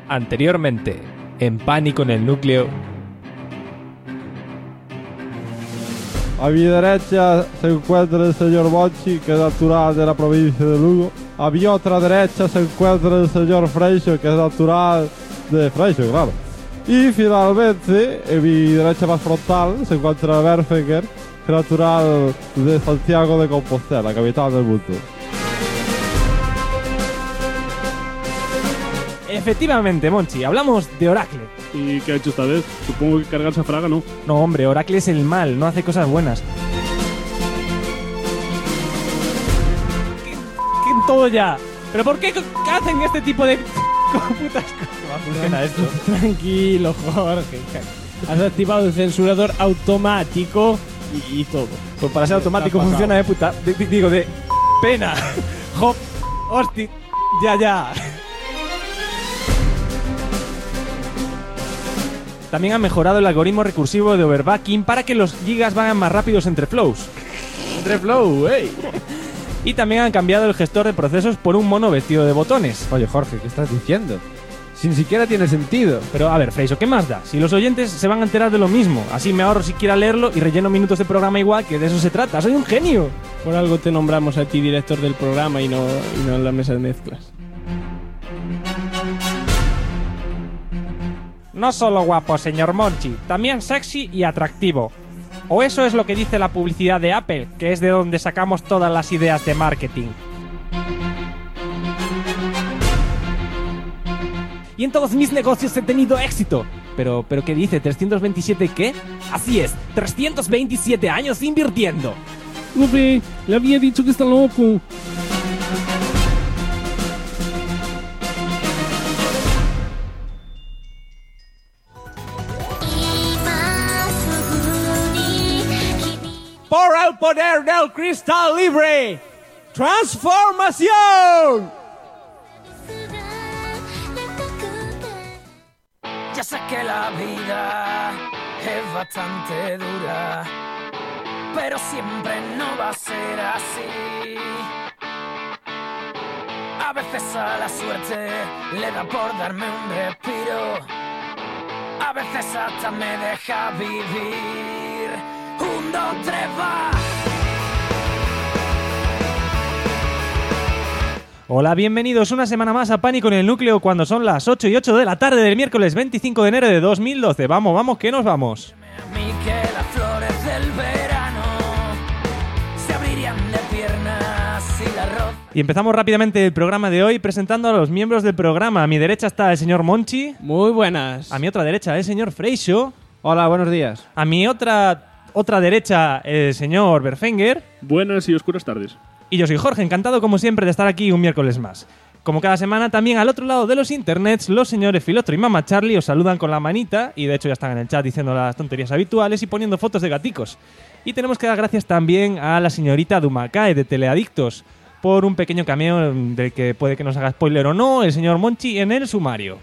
Anteriormente, en Pánico en el Núcleo. A mi derecha se encuentra el señor Monchi, que es natural de la provincia de Lugo. A mi otra derecha se encuentra el señor Freixo, que es natural de Freixo, claro. Y finalmente, en mi derecha más frontal, se encuentra Berfinger, que es natural de Santiago de Compostela, capital del mundo. Efectivamente, Monchi, hablamos de Oracle. ¿Y qué ha hecho esta vez? Supongo que cargarse a Fraga, ¿no? No, hombre, Oracle es el mal, no hace cosas buenas. ¿Qué todo ya? ¿Pero por qué hacen este tipo de putas cosas? ¿Cómo funciona esto? Tranquilo, Jorge. Has activado el censurador automático y todo. Pues para ser automático funciona de puta. Digo, de pena. Hop, hosti, ya. También han mejorado el algoritmo recursivo de overbacking para que los gigas vayan más rápidos entre flows. Entre flow, ey. Y también han cambiado el gestor de procesos por un mono vestido de botones. Oye, Jorge, ¿qué estás diciendo? Si ni siquiera tiene sentido. Pero a ver, Freixo, ¿qué más da? Si los oyentes se van a enterar de lo mismo, así me ahorro siquiera leerlo y relleno minutos de programa igual, que de eso se trata. ¡Soy un genio! Por algo te nombramos a ti director del programa y no en la mesa de mezclas. No solo guapo, señor Monchi, también sexy y atractivo. O eso es lo que dice la publicidad de Apple, que es de donde sacamos todas las ideas de marketing. Y en todos mis negocios he tenido éxito. Pero ¿qué dice? ¿327 qué? Así es, 327 años invirtiendo. Hombre, le había dicho que está loco. ¡Por el poder del cristal libre! ¡Transformación! Ya sé que la vida es bastante dura, pero siempre no va a ser así. A veces a la suerte le da por darme un respiro, a veces hasta me deja vivir. 1, 2, 3, va. Hola, bienvenidos una semana más a Pánico en el Núcleo cuando son las 8 y 8 de la tarde del miércoles 25 de enero de 2012. Vamos, que nos vamos. A mí que las flores del verano se abrirían de piernas y la ropa. Y empezamos rápidamente el programa de hoy presentando a los miembros del programa. A mi derecha está el señor Monchi. Muy buenas. A mi otra derecha el señor Freixo. Hola, buenos días. A mi otra derecha el señor Berfinger. Buenas y oscuras tardes. Y yo soy Jorge, encantado como siempre de estar aquí un miércoles más. Como cada semana, también al otro lado de los internets, los señores Filotro y Mama Charlie os saludan con la manita, y de hecho ya están en el chat diciendo las tonterías habituales y poniendo fotos de gaticos. Y tenemos que dar gracias también a la señorita Dumakae de Teleadictos por un pequeño cameo del que puede que nos haga spoiler o no el señor Monchi en el sumario.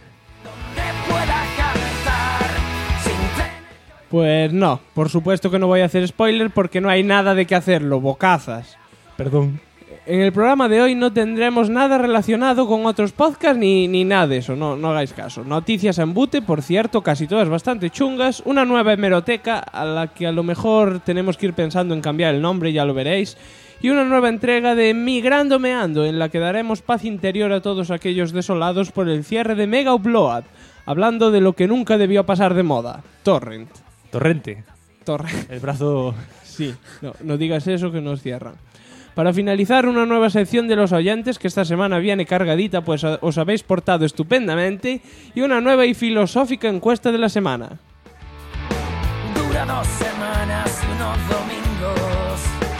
Pues no, por supuesto que no voy a hacer spoiler porque no hay nada de qué hacerlo, bocazas. Perdón. En el programa de hoy no tendremos nada relacionado con otros podcasts ni nada de eso, no hagáis caso. Noticias en bute, por cierto, casi todas bastante chungas. Una nueva hemeroteca a la que a lo mejor tenemos que ir pensando en cambiar el nombre, ya lo veréis. Y una nueva entrega de Migrando Meando, en la que daremos paz interior a todos aquellos desolados por el cierre de Mega Upload, hablando de lo que nunca debió pasar de moda, Torrent. Torrente. Torrent. El brazo... Sí, no digas eso que nos cierran. Para finalizar, una nueva sección de los oyentes que esta semana viene cargadita, pues os habéis portado estupendamente, y una nueva y filosófica encuesta de la semana. Dura 2 semanas y unos domingos.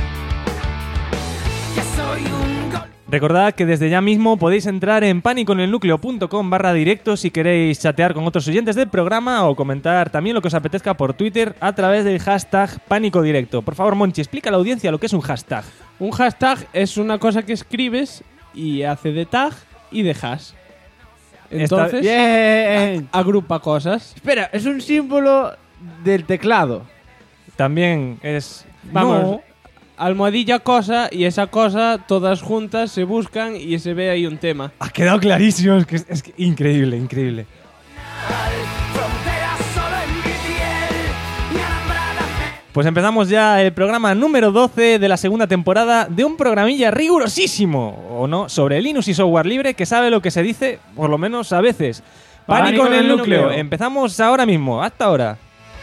Que soy un gol. Recordad que desde ya mismo podéis entrar en paniconelnucleo.com/directo si queréis chatear con otros oyentes del programa o comentar también lo que os apetezca por Twitter a través del hashtag PánicoDirecto. Por favor, Monchi, explica a la audiencia lo que es un hashtag. Un hashtag es una cosa que escribes y hace de tag y de hash. Entonces, Bien. agrupa cosas. Espera, es un símbolo del teclado. También es... Vamos, No. almohadilla cosa y esa cosa todas juntas se buscan y se ve ahí un tema. Ha quedado clarísimo, es que increíble, increíble. Fronteras solo en mi piel, mi alambrada fe. Pues empezamos ya el programa número 12 de la segunda temporada de un programilla rigurosísimo, o no, sobre Linux y software libre que sabe lo que se dice, por lo menos a veces. Pánico en el núcleo. Empezamos ahora mismo, hasta ahora.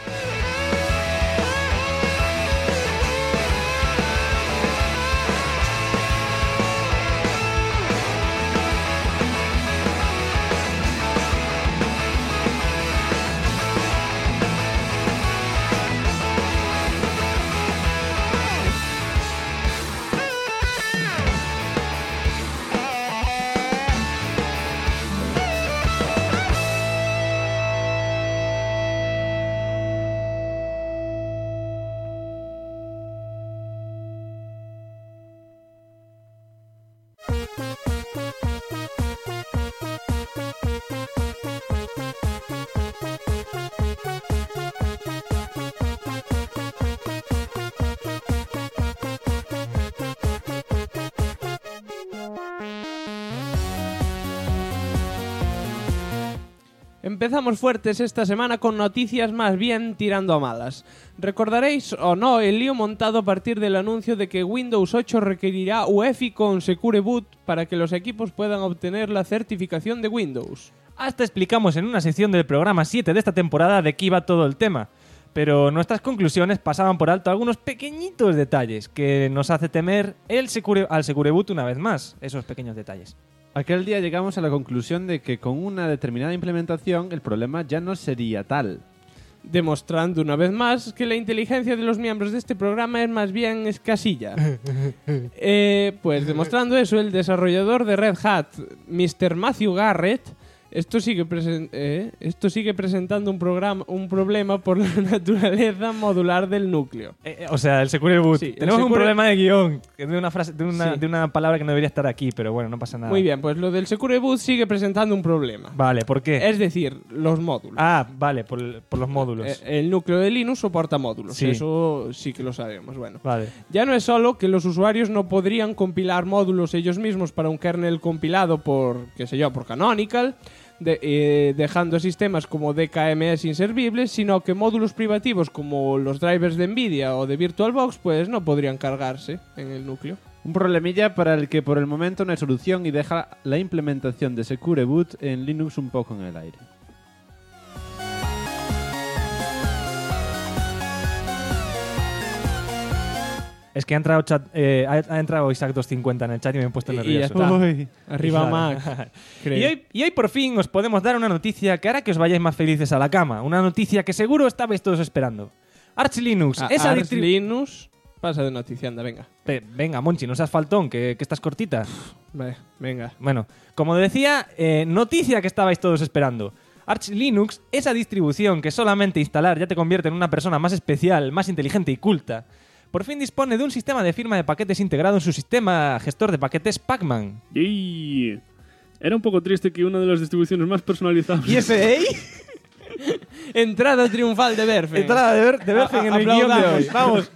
Empezamos fuertes esta semana con noticias más bien tirando a malas. Recordaréis o no el lío montado a partir del anuncio de que Windows 8 requerirá UEFI con Secure Boot para que los equipos puedan obtener la certificación de Windows. Hasta explicamos en una sección del programa 7 de esta temporada de qué iba todo el tema. Pero nuestras conclusiones pasaban por alto algunos pequeñitos detalles que nos hace temer al Secure Boot una vez más, esos pequeños detalles. Aquel día llegamos a la conclusión de que con una determinada implementación el problema ya no sería tal. Demostrando una vez más que la inteligencia de los miembros de este programa es más bien escasilla. Pues demostrando eso, el desarrollador de Red Hat, Mr. Matthew Garrett, esto sigue presentando un problema por la naturaleza modular del núcleo. O sea, el Secure Boot. Sí, Tenemos un problema de guión, de una frase, de una palabra que no debería estar aquí, pero bueno, no pasa nada. Muy bien, pues lo del Secure Boot sigue presentando un problema. Vale, ¿por qué? Es decir, los módulos. Ah, vale, por los módulos. El núcleo de Linux soporta módulos, Sí. eso sí que lo sabemos. Bueno, Vale. ya no es solo que los usuarios no podrían compilar módulos ellos mismos para un kernel compilado por, qué sé yo, por Canonical, dejando sistemas como DKMS inservibles, sino que módulos privativos como los drivers de Nvidia o de VirtualBox pues no podrían cargarse en el núcleo. Un problemilla para el que por el momento no hay solución y deja la implementación de Secure Boot en Linux un poco en el aire. Es que ha entrado Isaac 250 en el chat y me he puesto Y ya nervioso. está. Uy. Arriba Claro. Mac. Y hoy por fin os podemos dar una noticia que hará que os vayáis más felices a la cama. Una noticia que seguro estabais todos esperando. Arch Linux. esa Arch Linux pasa de noticia, anda, venga. Venga, Monchi, no seas faltón, que estás cortita. Vale, venga. Bueno, como decía, noticia que estabais todos esperando. Arch Linux, esa distribución que solamente instalar ya te convierte en una persona más especial, más inteligente y culta, por fin dispone de un sistema de firma de paquetes integrado en su sistema gestor de paquetes Pacman. Y era un poco triste que una de las distribuciones más personalizables... ¿Y ese Entrada triunfal de Berfen. Entrada de Berfen en el guión de hoy. Vamos.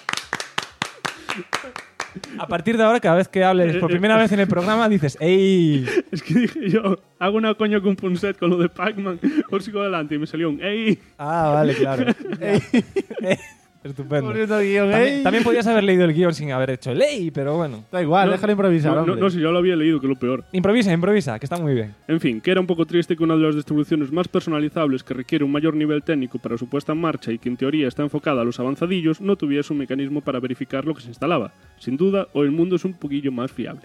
A partir de ahora, cada vez que hables por primera vez en el programa, dices ¡ey! Es que dije yo, hago una coña con Punset con lo de Pac-Man, os sigo adelante y me salió un ¡ey! Ah, vale, claro. Estupendo. Poniendo guión, También podías haber leído el guión sin haber hecho ley, pero bueno. Da igual, déjalo improvisar, hombre. No, si yo lo había leído, que es lo peor. Improvisa, que está muy bien. En fin, que era un poco triste que una de las distribuciones más personalizables que requiere un mayor nivel técnico para su puesta en marcha y que en teoría está enfocada a los avanzadillos no tuviese un mecanismo para verificar lo que se instalaba. Sin duda, hoy el mundo es un poquillo más fiable.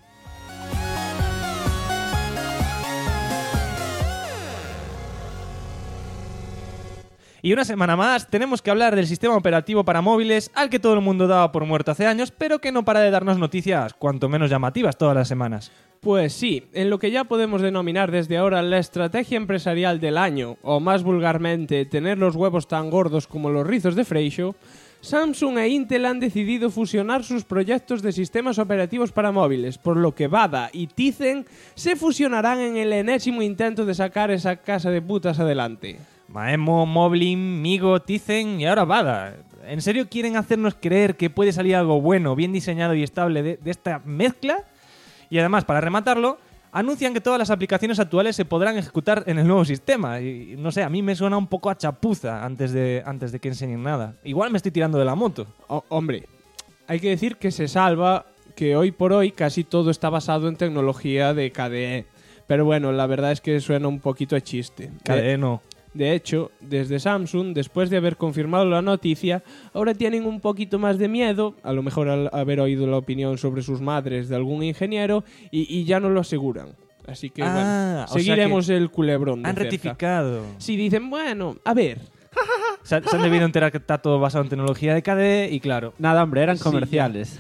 Y una semana más tenemos que hablar del sistema operativo para móviles al que todo el mundo daba por muerto hace años, pero que no para de darnos noticias cuanto menos llamativas todas las semanas. Pues sí, en lo que ya podemos denominar desde ahora la estrategia empresarial del año, o más vulgarmente, tener los huevos tan gordos como los rizos de Freixo, Samsung e Intel han decidido fusionar sus proyectos de sistemas operativos para móviles, por lo que Bada y Tizen se fusionarán en el enésimo intento de sacar esa casa de putas adelante. Maemo, Moblin, Migo, Tizen y ahora Bada. ¿En serio quieren hacernos creer que puede salir algo bueno, bien diseñado y estable de esta mezcla? Y además, para rematarlo, anuncian que todas las aplicaciones actuales se podrán ejecutar en el nuevo sistema. Y no sé, a mí me suena un poco a chapuza antes de que enseñen nada. Igual me estoy tirando de la moto. Hombre, hay que decir que se salva que hoy por hoy casi todo está basado en tecnología de KDE. Pero bueno, la verdad es que suena un poquito a chiste. KDE no. De hecho, desde Samsung, después de haber confirmado la noticia, ahora tienen un poquito más de miedo, a lo mejor al haber oído la opinión sobre sus madres de algún ingeniero, y ya no lo aseguran. Así que, bueno, seguiremos el culebrón de Han cerca. rectificado. Si dicen, bueno, a ver... Se han debido enterar que está todo basado en tecnología de KDE y claro. Nada, hombre, eran Sí, comerciales.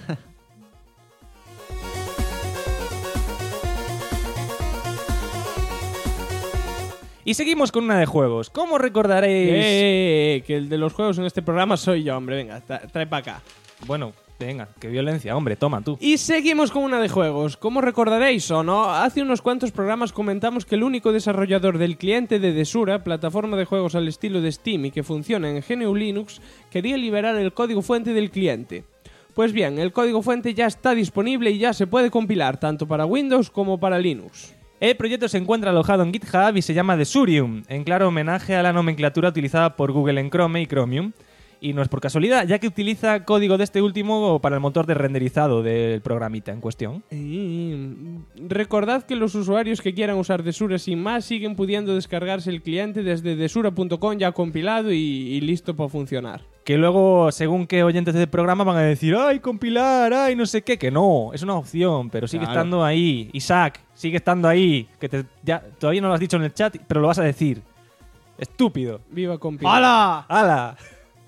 Y seguimos con una de juegos. ¿Cómo recordaréis? Que el de los juegos en este programa soy yo, hombre. Venga, trae para acá. Bueno, venga, qué violencia, hombre, toma tú. Y seguimos con una de juegos. ¿Cómo recordaréis o no? Hace unos cuantos programas comentamos que el único desarrollador del cliente de Desura, plataforma de juegos al estilo de Steam y que funciona en GNU Linux, quería liberar el código fuente del cliente. Pues bien, el código fuente ya está disponible y ya se puede compilar tanto para Windows como para Linux. El proyecto se encuentra alojado en GitHub y se llama Desurium, en claro homenaje a la nomenclatura utilizada por Google en Chrome y Chromium. Y no es por casualidad, ya que utiliza código de este último para el motor de renderizado del programita en cuestión. Recordad que los usuarios que quieran usar Desura sin más siguen pudiendo descargarse el cliente desde desura.com ya compilado y listo para funcionar. Que luego, según qué oyentes del programa van a decir ¡ay, compilar! ¡Ay, no sé qué! Que no, es una opción, pero sigue Claro. estando ahí. Isaac, sigue estando ahí. Que todavía no lo has dicho en el chat, pero lo vas a decir. Estúpido. ¡Viva compilar! ¡Hala! ¡Hala!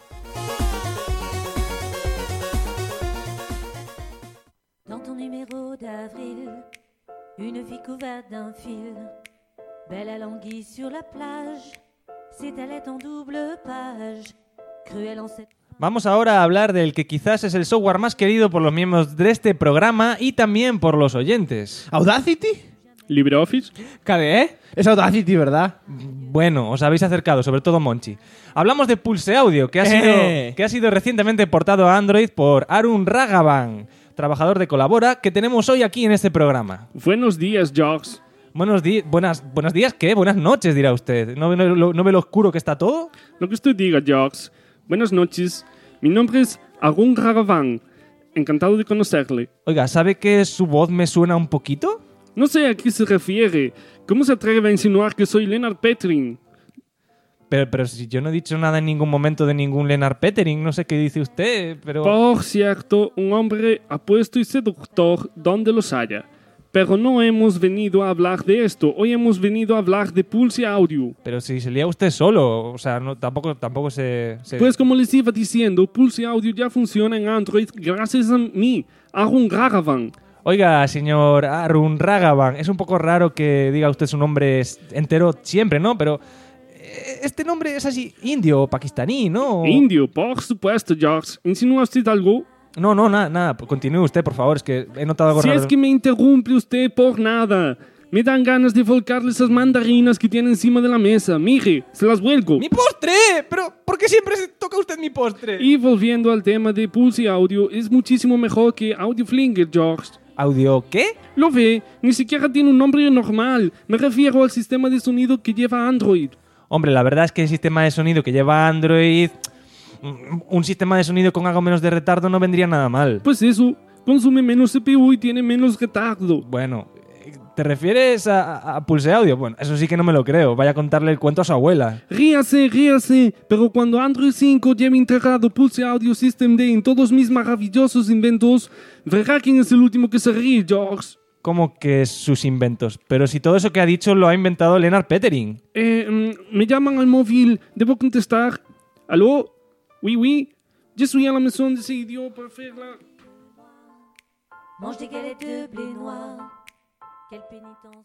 Dans ton numéro d'avril, une fille couverte d'un fil, belle à l'anguille sur la plage, s'étalait en double page, cruelle en cette... Vamos ahora a hablar del que quizás es el software más querido por los miembros de este programa y también por los oyentes. ¿Audacity? LibreOffice. ¿KDE? Es Audacity, ¿verdad? Bueno, os habéis acercado, sobre todo Monchi. Hablamos de Pulse Audio, que ha sido recientemente portado a Android por Arun Raghavan, trabajador de Colabora, que tenemos hoy aquí en este programa. Buenos días, Jogs. Buenos días, ¿qué? Buenas noches, dirá usted. ¿No ve lo oscuro que está todo? Lo que usted diga, Jogs. Buenas noches. Mi nombre es Arun Raghavan. Encantado de conocerle. Oiga, ¿sabe que su voz me suena un poquito? No sé a qué se refiere. ¿Cómo se atreve a insinuar que soy Lennart Petrin? Pero si yo no he dicho nada en ningún momento de ningún Lennart Petering, no sé qué dice usted, pero... Por cierto, un hombre apuesto y seductor donde los haya. Pero no hemos venido a hablar de esto. Hoy hemos venido a hablar de Pulse Audio. Pero si se lía usted solo, o sea, no, tampoco se... Pues como les iba diciendo, Pulse Audio ya funciona en Android gracias a mí, Arun Raghavan. Oiga, señor Arun Raghavan, es un poco raro que diga usted su nombre entero siempre, ¿no? Pero este nombre es así indio o pakistaní, ¿no? Indio, por supuesto, George. ¿Insinúa usted algo? No, nada. Continúe usted, por favor, es que he notado algo Si raro. es que me interrumpe usted por nada. Me dan ganas de volcarle esas mandarinas que tiene encima de la mesa. Mire, se las vuelco. ¡Mi postre! ¿Pero por qué siempre se toca usted mi postre? Y volviendo al tema de Pulse Audio, es muchísimo mejor que Audio Flinger, George. ¿Audio qué? Lo ve, ni siquiera tiene un nombre normal. Me refiero al sistema de sonido que lleva Android. Hombre, la verdad es que el sistema de sonido que lleva Android... Un sistema de sonido con algo menos de retardo no vendría nada mal. Pues eso, consume menos CPU y tiene menos retardo. Bueno, ¿te refieres a Pulse Audio? Bueno, eso sí que no me lo creo. Vaya a contarle el cuento a su abuela. Ríase, pero cuando Android 5 lleve integrado Pulse Audio System D en todos mis maravillosos inventos, verá quién es el último que se ríe, George. ¿Cómo que sus inventos? Pero si todo eso que ha dicho lo ha inventado Lennart Petering. Me llaman al móvil, debo contestar. ¿Aló? Oui, je suis à la maison de ces idiots pour faire la... Mange des galettes de blé noir, quelle pénitence.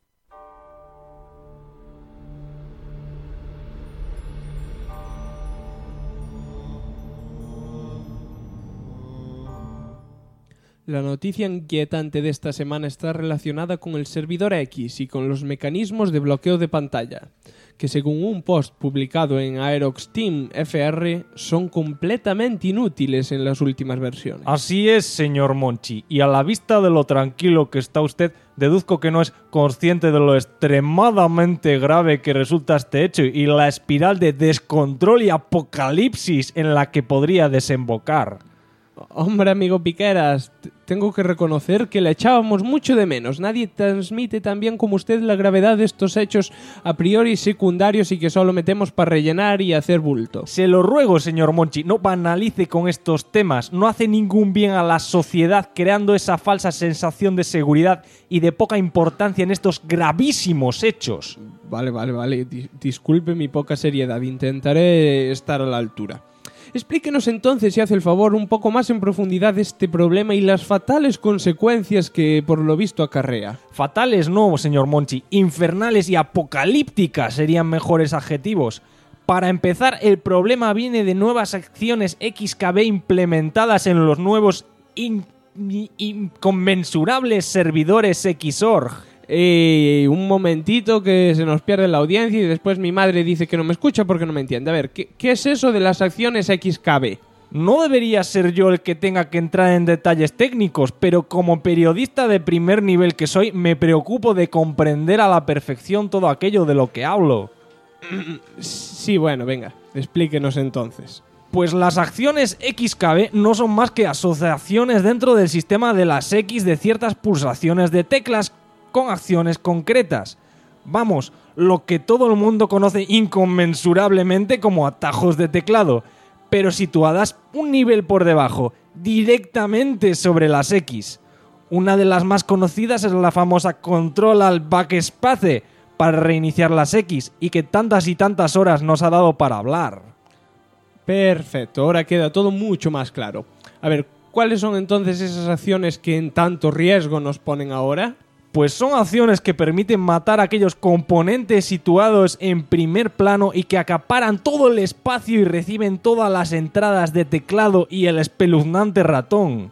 La noticia inquietante de esta semana está relacionada con el servidor X y con los mecanismos de bloqueo de pantalla. que según un post publicado en Aerox Team FR son completamente inútiles en las últimas versiones. Así es, señor Monchi, y a la vista de lo tranquilo que está usted, deduzco que no es consciente de lo extremadamente grave que resulta este hecho y la espiral de descontrol y apocalipsis en la que podría desembocar. Hombre, amigo Piqueras, tengo que reconocer que le echábamos mucho de menos. Nadie transmite tan bien como usted la gravedad de estos hechos a priori secundarios y que solo metemos para rellenar y hacer bulto. Se lo ruego, señor Monchi, no banalice con estos temas. No hace ningún bien a la sociedad creando esa falsa sensación de seguridad y de poca importancia en estos gravísimos hechos. Vale. Disculpe mi poca seriedad. Intentaré estar a la altura. Explíquenos entonces, si hace el favor, un poco más en profundidad este problema y las fatales consecuencias que por lo visto acarrea. Fatales no, señor Monchi. Infernales y apocalípticas serían mejores adjetivos. Para empezar, el problema viene de nuevas acciones XKB implementadas en los nuevos inconmensurables servidores Xorg. Un momentito que se nos pierde la audiencia y después mi madre dice que no me escucha porque no me entiende. A ver, ¿qué es eso de las acciones XKB? No debería ser yo el que tenga que entrar en detalles técnicos, pero como periodista de primer nivel que soy, me preocupo de comprender a la perfección todo aquello de lo que hablo. Sí, bueno, venga, explíquenos entonces. Pues las acciones XKB no son más que asociaciones dentro del sistema de las X de ciertas pulsaciones de teclas con acciones concretas. Vamos, lo que todo el mundo conoce inconmensurablemente como atajos de teclado, pero situadas un nivel por debajo, directamente sobre las X. Una de las más conocidas es la famosa Control Alt Backspace para reiniciar las X y que tantas y tantas horas nos ha dado para hablar. Perfecto, ahora queda todo mucho más claro. A ver, ¿cuáles son entonces esas acciones que en tanto riesgo nos ponen ahora? Pues son acciones que permiten matar a aquellos componentes situados en primer plano y que acaparan todo el espacio y reciben todas las entradas de teclado y el espeluznante ratón.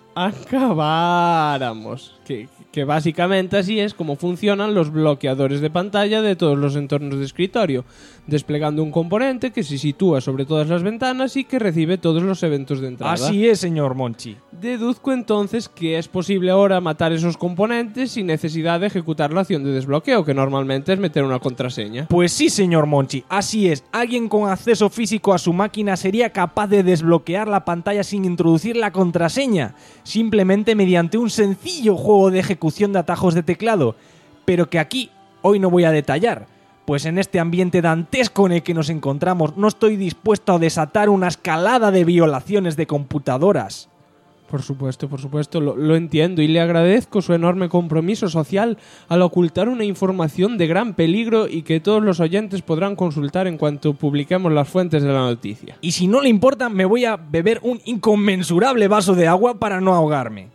Acabáramos. Que básicamente así es como funcionan los bloqueadores de pantalla de todos los entornos de escritorio, desplegando un componente que se sitúa sobre todas las ventanas y que recibe todos los eventos de entrada. Así es, señor Monchi. Deduzco entonces que es posible ahora matar esos componentes sin necesidad de ejecutar la acción de desbloqueo, que normalmente es meter una contraseña. Pues sí, señor Monchi, así es. Alguien con acceso físico a su máquina sería capaz de desbloquear la pantalla sin introducir la contraseña, simplemente mediante un sencillo juego de ejecución de atajos de teclado, pero que aquí hoy no voy a detallar, pues en este ambiente dantesco en el que nos encontramos no estoy dispuesto a desatar una escalada de violaciones de computadoras. Por supuesto, lo entiendo y le agradezco su enorme compromiso social al ocultar una información de gran peligro y que todos los oyentes podrán consultar en cuanto publiquemos las fuentes de la noticia. Y si no le importa, me voy a beber un inconmensurable vaso de agua para no ahogarme.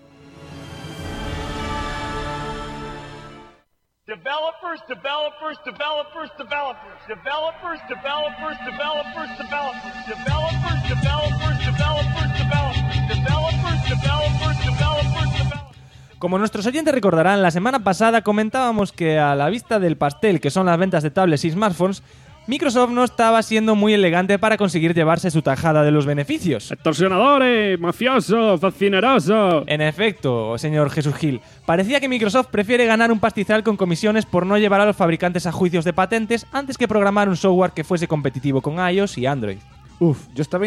Developers. Como nuestros oyentes recordarán, la semana pasada comentábamos que a la vista del pastel que son las ventas de tablets y smartphones, Microsoft no estaba siendo muy elegante para conseguir llevarse su tajada de los beneficios. ¡Extorsionadores! ¡Mafiosos! ¡Fascinerosos! En efecto, señor Jesús Gil, parecía que Microsoft prefiere ganar un pastizal con comisiones por no llevar a los fabricantes a juicios de patentes antes que programar un software que fuese competitivo con iOS y Android. Yo estaba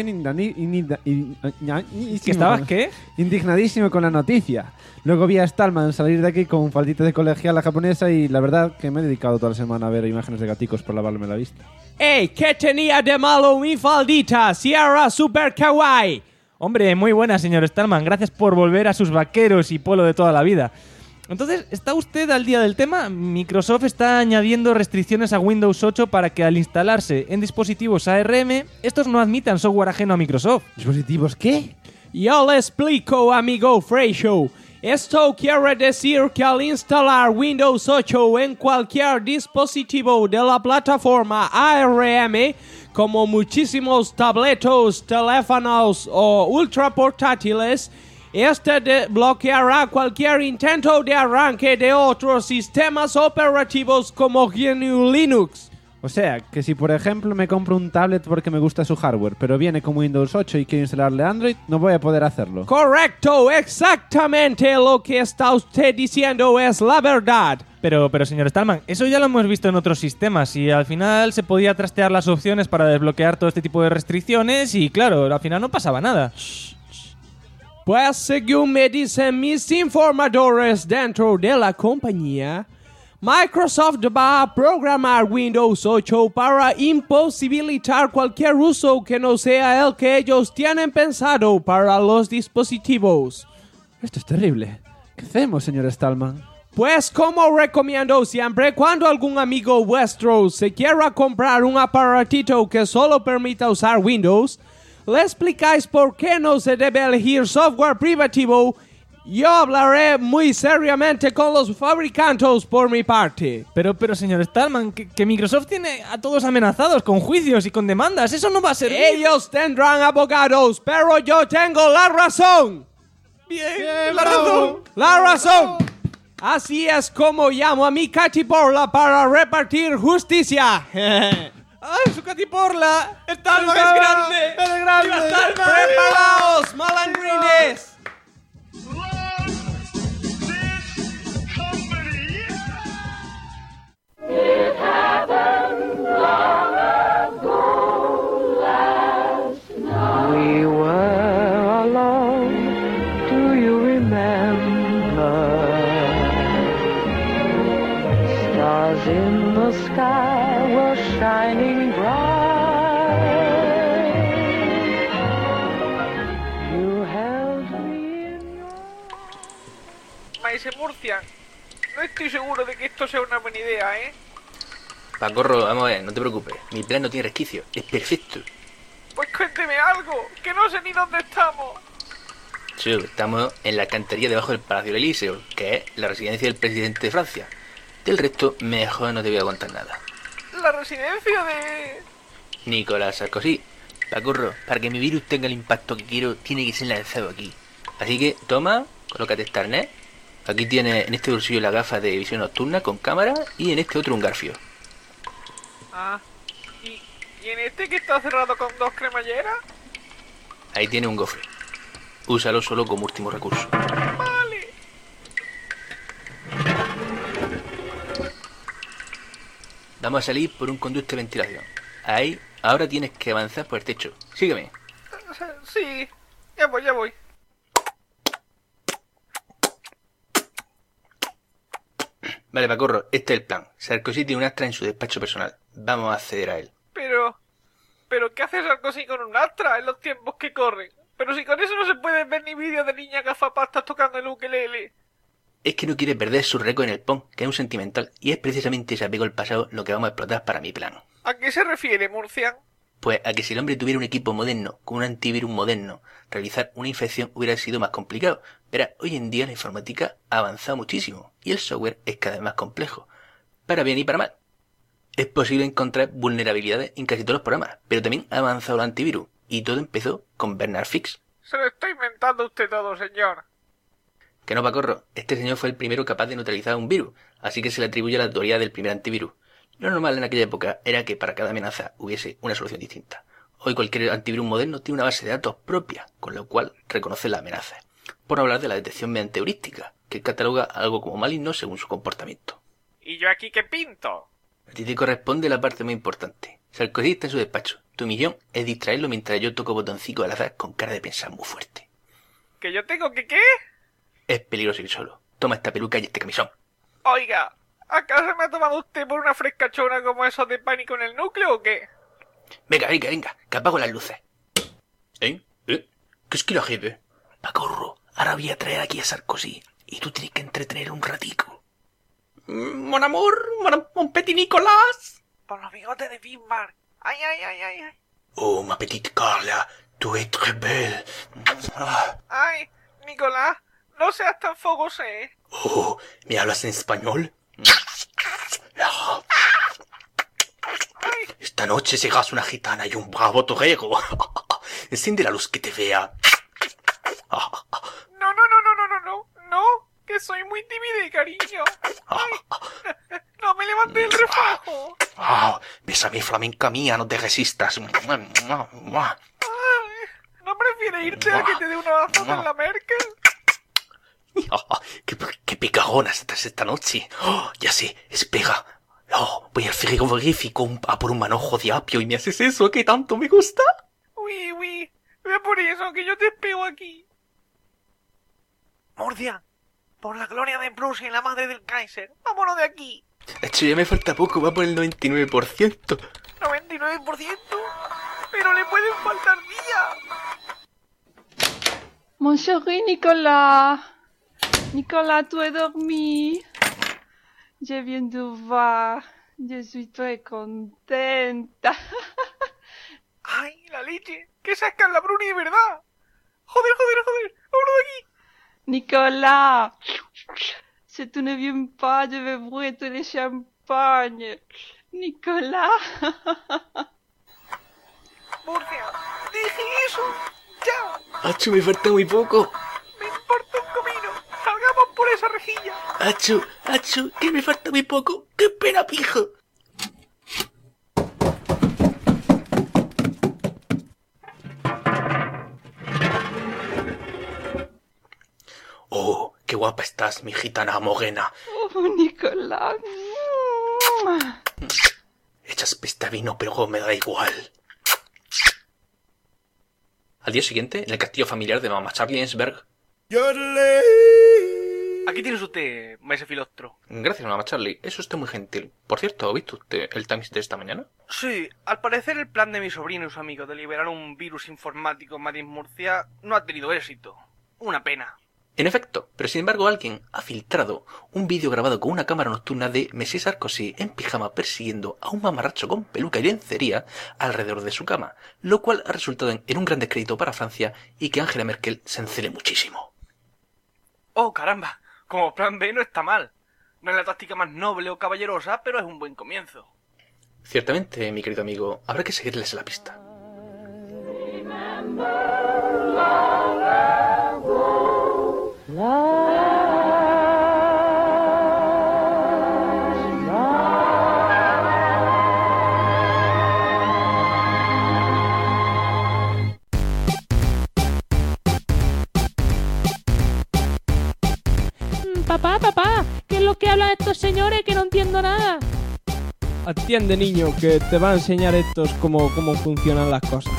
¿Que estabas qué? indignadísimo con la noticia. Luego vi a Stallman salir de aquí con un faldito de colegiala japonesa y la verdad que me he dedicado toda la semana a ver imágenes de gaticos por lavarme la vista. ¡Ey! ¿Qué tenía de malo mi faldita? ¡Sierra super kawaii! Hombre, muy buena, señor Stallman. Gracias por volver a sus vaqueros y polo de toda la vida. Entonces, ¿está usted al día del tema? Microsoft está añadiendo restricciones a Windows 8 para que al instalarse en dispositivos ARM, estos no admitan software ajeno a Microsoft. ¿Dispositivos qué? Yo le explico, amigo Freixo. Esto quiere decir que al instalar Windows 8 en cualquier dispositivo de la plataforma ARM, como muchísimos tabletos, teléfonos o ultraportátiles, este bloqueará cualquier intento de arranque de otros sistemas operativos como GNU Linux. O sea, que si por ejemplo me compro un tablet porque me gusta su hardware, pero viene con Windows 8 y quiero instalarle Android, no voy a poder hacerlo. Correcto, exactamente lo que está usted diciendo es la verdad. Pero señor Stallman, eso ya lo hemos visto en otros sistemas y al final se podía trastear las opciones para desbloquear todo este tipo de restricciones y claro, al final no pasaba nada. Pues según me dicen mis informadores dentro de la compañía, Microsoft va a programar Windows 8 para imposibilitar cualquier uso que no sea el que ellos tienen pensado para los dispositivos. Esto es terrible. ¿Qué hacemos, señor Stallman? Pues como recomiendo siempre, cuando algún amigo vuestro se quiera comprar un aparatito que solo permita usar Windows, le explicáis por qué no se debe elegir software privativo. Yo hablaré muy seriamente con los fabricantes por mi parte. Pero señor Stallman, que Microsoft tiene a todos amenazados con juicios y con demandas. Eso no va a ser. Ellos tendrán abogados, pero yo tengo la razón. Bien, la razón. La razón. Así es como llamo a mi catiporla para repartir justicia. ¡Ay, su catiporla! ¡Stallman es grande! ¡Es grande! ¡Preparaos, malandrines! We were alone, do you remember? Stars in the sky were shining bright. You held me in your... Maese Murcia, no estoy seguro de que esto sea una buena idea, ¿eh? Pacorro, vamos a ver, no te preocupes. Mi plan no tiene resquicio, es perfecto. Pues cuénteme algo, que no sé ni dónde estamos. Sí, estamos en la alcantarilla debajo del Palacio del Elíseo, que es la residencia del presidente de Francia. Del resto, mejor no te voy a contar nada. La residencia de... Nicolás Sarkozy. Pacorro, para que mi virus tenga el impacto que quiero, tiene que ser lanzado aquí. Así que, toma, colócate este arnés. Aquí tienes en este bolsillo la gafa de visión nocturna con cámara y en este otro un garfio. Ah, ¿y en este que está cerrado con 2 cremalleras? Ahí tiene un gofre. Úsalo solo como último recurso. Vale. Vamos a salir por un conducto de ventilación. Ahí, ahora tienes que avanzar por el techo. Sígueme. Sí, ya voy. Vale, Pacorro, este es el plan. Sarkozy tiene un Astra en su despacho personal. Vamos a acceder a él. Pero ¿qué hace Sarkozy con un Astra en los tiempos que corren? Pero si con eso no se pueden ver ni vídeos de niñas gafapastas tocando el ukelele. Es que no quiere perder su récord en el Pong, que es un sentimental, y es precisamente ese apego al pasado lo que vamos a explotar para mi plan. ¿A qué se refiere, Murcian? Pues a que si el hombre tuviera un equipo moderno, con un antivirus moderno, realizar una infección hubiera sido más complicado. Pero hoy en día la informática ha avanzado muchísimo, y el software es cada vez más complejo, para bien y para mal. Es posible encontrar vulnerabilidades en casi todos los programas, pero también ha avanzado el antivirus, y todo empezó con Bernard Fix. Se lo está inventando usted todo, señor. Que no, Pacorro, este señor fue el primero capaz de neutralizar un virus, así que se le atribuye la autoría del primer antivirus. Lo normal en aquella época era que para cada amenaza hubiese una solución distinta. Hoy cualquier antivirus moderno tiene una base de datos propia, con la cual reconoce las amenazas. Por no hablar de la detección mediante heurística, que cataloga algo como maligno según su comportamiento. ¿Y yo aquí qué pinto? A ti te corresponde la parte más importante. Sarkozy está en su despacho. Tu misión es distraerlo mientras yo toco botoncito al azar con cara de pensar muy fuerte. ¿Que yo tengo que qué? Es peligroso ir solo. Toma esta peluca y este camisón. Oiga, ¿acaso me ha tomado usted por una frescachona como esos de Pánico en el Núcleo o qué? Venga, que apago las luces. ¿Qué es que la jefe? Pacorro, ahora voy a traer aquí a Sarkozy y tú tienes que entretener un ratico. Mon amour, mon petit Nicolás. Por los bigotes de Bismarck. Ay. Oh, ma petite Carla, tu es très belle. Ay, Nicolás, no seas tan fogoso, ¿eh? Oh, ¿me hablas en español? Esta noche serás una gitana y un bravo torero. Enciende la luz que te vea. No, que soy muy tímida, cariño. Ay, no me levanté el refajo. Bésame, flamenca mía, no te resistas. ¿No prefieres irte a que te dé un abrazo en la Merkel? ¡Qué picagona estás esta noche! Ya sé, espera. Voy al frigorífico a por un manojo de apio y me haces eso que tanto me gusta. Uy, ve por eso, que yo te espero aquí. Murcia, por la gloria de Prusia y la madre del Kaiser, vámonos de aquí. Ya me falta poco, va por el 99%. ¿99%? Pero le pueden faltar días. Mon chéri Nicolas. Nicolas, tu es dormi. Je viens de voir. Je suis très contenta. ¡Ay, la leche! ¡Que sacan la Bruni de verdad! ¡Joder! ¡Vámonos de aquí! Nicolas, si tu ne viens pas, je vais boire tous les champagnes. Nicolas. Murcia, dije eso. ¡Ya! Achu, me falta muy poco. Me importa un comino. Salgamos por esa rejilla. Achu, que me falta muy poco. ¡Qué pena, pijo! Oh, qué guapa estás, mi gitana morena. Oh, Nicolas. Echas pesta vino, pero me da igual. Al día siguiente, en el castillo familiar de Mamá Charlie en Ensberg. Aquí tienes usted, maese Filostro. Gracias, Mamá Charlie. Es usted muy gentil. Por cierto, ¿ha visto usted el Times de esta mañana? Sí, al parecer el plan de mi sobrino y su amigo de liberar un virus informático en Madrid, Murcia, no ha tenido éxito. Una pena. En efecto, pero sin embargo alguien ha filtrado un vídeo grabado con una cámara nocturna de Monsieur Sarkozy en pijama persiguiendo a un mamarracho con peluca y lencería alrededor de su cama, lo cual ha resultado en un gran descrédito para Francia y que Angela Merkel se encele muchísimo. Oh, caramba, como plan B no está mal. No es la táctica más noble o caballerosa, pero es un buen comienzo. Ciertamente, mi querido amigo, habrá que seguirles la pista. Papá, ¿qué es lo que hablan estos señores que no entiendo nada? Atiende, niño, que te va a enseñar estos cómo funcionan las cosas.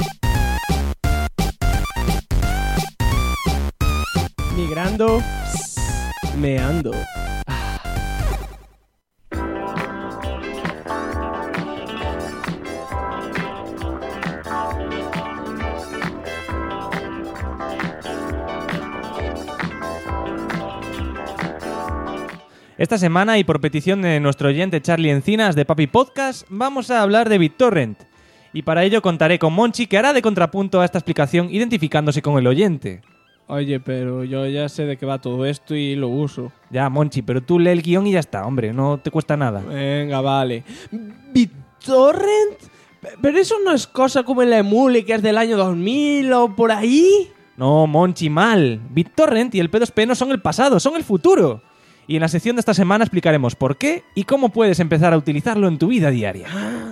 Migrando, meando. Esta semana, y por petición de nuestro oyente Charlie Encinas de Papi Podcast, vamos a hablar de BitTorrent. Y para ello contaré con Monchi, que hará de contrapunto a esta explicación identificándose con el oyente. Oye, pero yo ya sé de qué va todo esto y lo uso. Ya, Monchi, pero tú lee el guión y ya está, hombre, no te cuesta nada. Venga, vale. ¿BitTorrent? ¿Pero eso no es cosa como el Emule que es del año 2000 o por ahí? No, Monchi, mal. BitTorrent y el P2P no son el pasado, son el futuro. Y en la sección de esta semana explicaremos por qué y cómo puedes empezar a utilizarlo en tu vida diaria.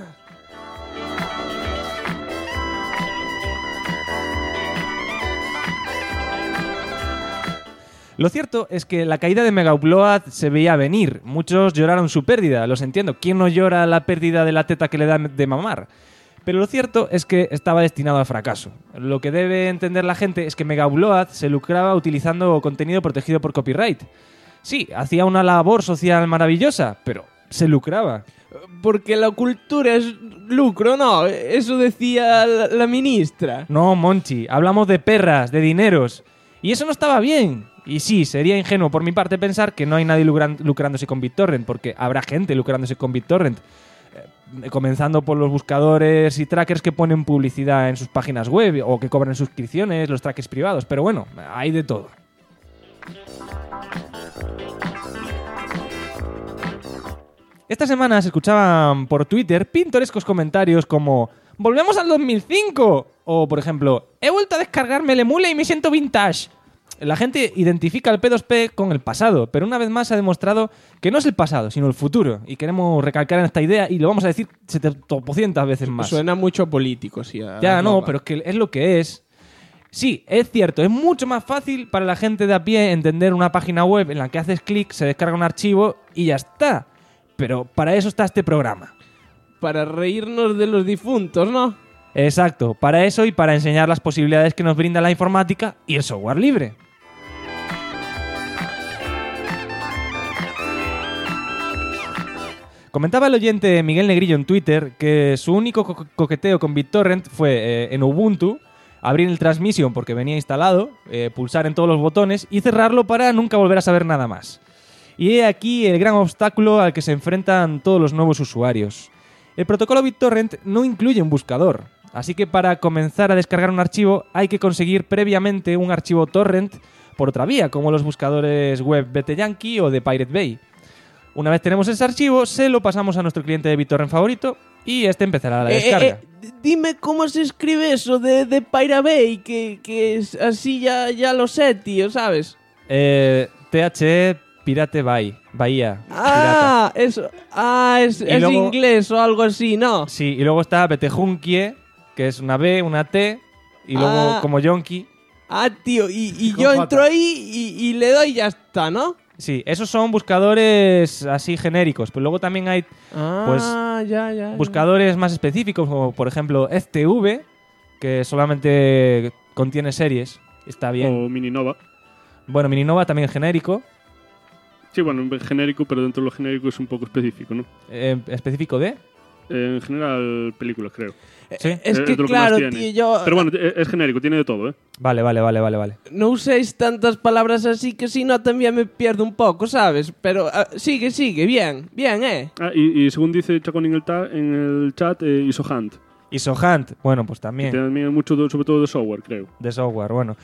Lo cierto es que la caída de Megaupload se veía venir. Muchos lloraron su pérdida, los entiendo. ¿Quién no llora la pérdida de la teta que le dan de mamar? Pero lo cierto es que estaba destinado al fracaso. Lo que debe entender la gente es que Megaupload se lucraba utilizando contenido protegido por copyright. Sí, hacía una labor social maravillosa, pero se lucraba. Porque la cultura es lucro, ¿no? Eso decía la ministra. No, Monchi, hablamos de perras, de dineros. Y eso no estaba bien. Y sí, sería ingenuo por mi parte pensar que no hay nadie lucrándose con BitTorrent, porque habrá gente lucrándose con BitTorrent. Comenzando por los buscadores y trackers que ponen publicidad en sus páginas web o que cobran suscripciones, los trackers privados. Pero bueno, hay de todo. Esta semana se escuchaban por Twitter pintorescos comentarios como ¡volvemos al 2005! O, por ejemplo, he vuelto a descargarme el Emule y me siento vintage. La gente identifica el P2P con el pasado, pero una vez más se ha demostrado que no es el pasado, sino el futuro. Y queremos recalcar en esta idea y lo vamos a decir 700 veces más. Suena mucho político, sí. Ya, no, pero es que es lo que es. Sí, es cierto, es mucho más fácil para la gente de a pie entender una página web en la que haces clic, se descarga un archivo y ya está. Pero para eso está este programa. Para reírnos de los difuntos, ¿no? Exacto, para eso y para enseñar las posibilidades que nos brinda la informática y el software libre. Comentaba el oyente Miguel Negrillo en Twitter que su único coqueteo con BitTorrent fue en Ubuntu abrir el Transmission porque venía instalado, pulsar en todos los botones y cerrarlo para nunca volver a saber nada más. Y he aquí el gran obstáculo al que se enfrentan todos los nuevos usuarios. El protocolo BitTorrent no incluye un buscador, así que para comenzar a descargar un archivo hay que conseguir previamente un archivo torrent por otra vía, como los buscadores web BTYankee o de Pirate Bay. Una vez tenemos ese archivo, se lo pasamos a nuestro cliente de BitTorrent favorito y este empezará la descarga. Dime cómo se escribe eso de Pirate Bay, que es así ya lo sé, tío, ¿sabes? THE Pirate Bay, Bahía. Ah, pirata. eso. Ah, es luego, inglés o algo así, ¿no? Sí, y luego está BTJunkie, que es una B, una T, y luego como Yonki. Ah, tío, y yo entro ahí y le doy y ya está, ¿no? Sí, esos son buscadores así genéricos, pero luego también hay ya. buscadores más específicos, como por ejemplo FTV, que solamente contiene series, está bien. O Mininova. Bueno, Mininova también es genérico. Sí, bueno, genérico, pero dentro de lo genérico es un poco específico, ¿no? ¿Específico de? En general, películas, creo. Sí. Es que lo claro, más tío, yo... Pero bueno, es genérico, tiene de todo, ¿eh? Vale. No uséis tantas palabras así que si no también me pierdo un poco, ¿sabes? Pero sigue, bien, Ah, y según dice Chacón en el chat, ISOHunt. ISOHunt, bueno, pues también. También mucho, sobre todo de software, creo. De software, bueno.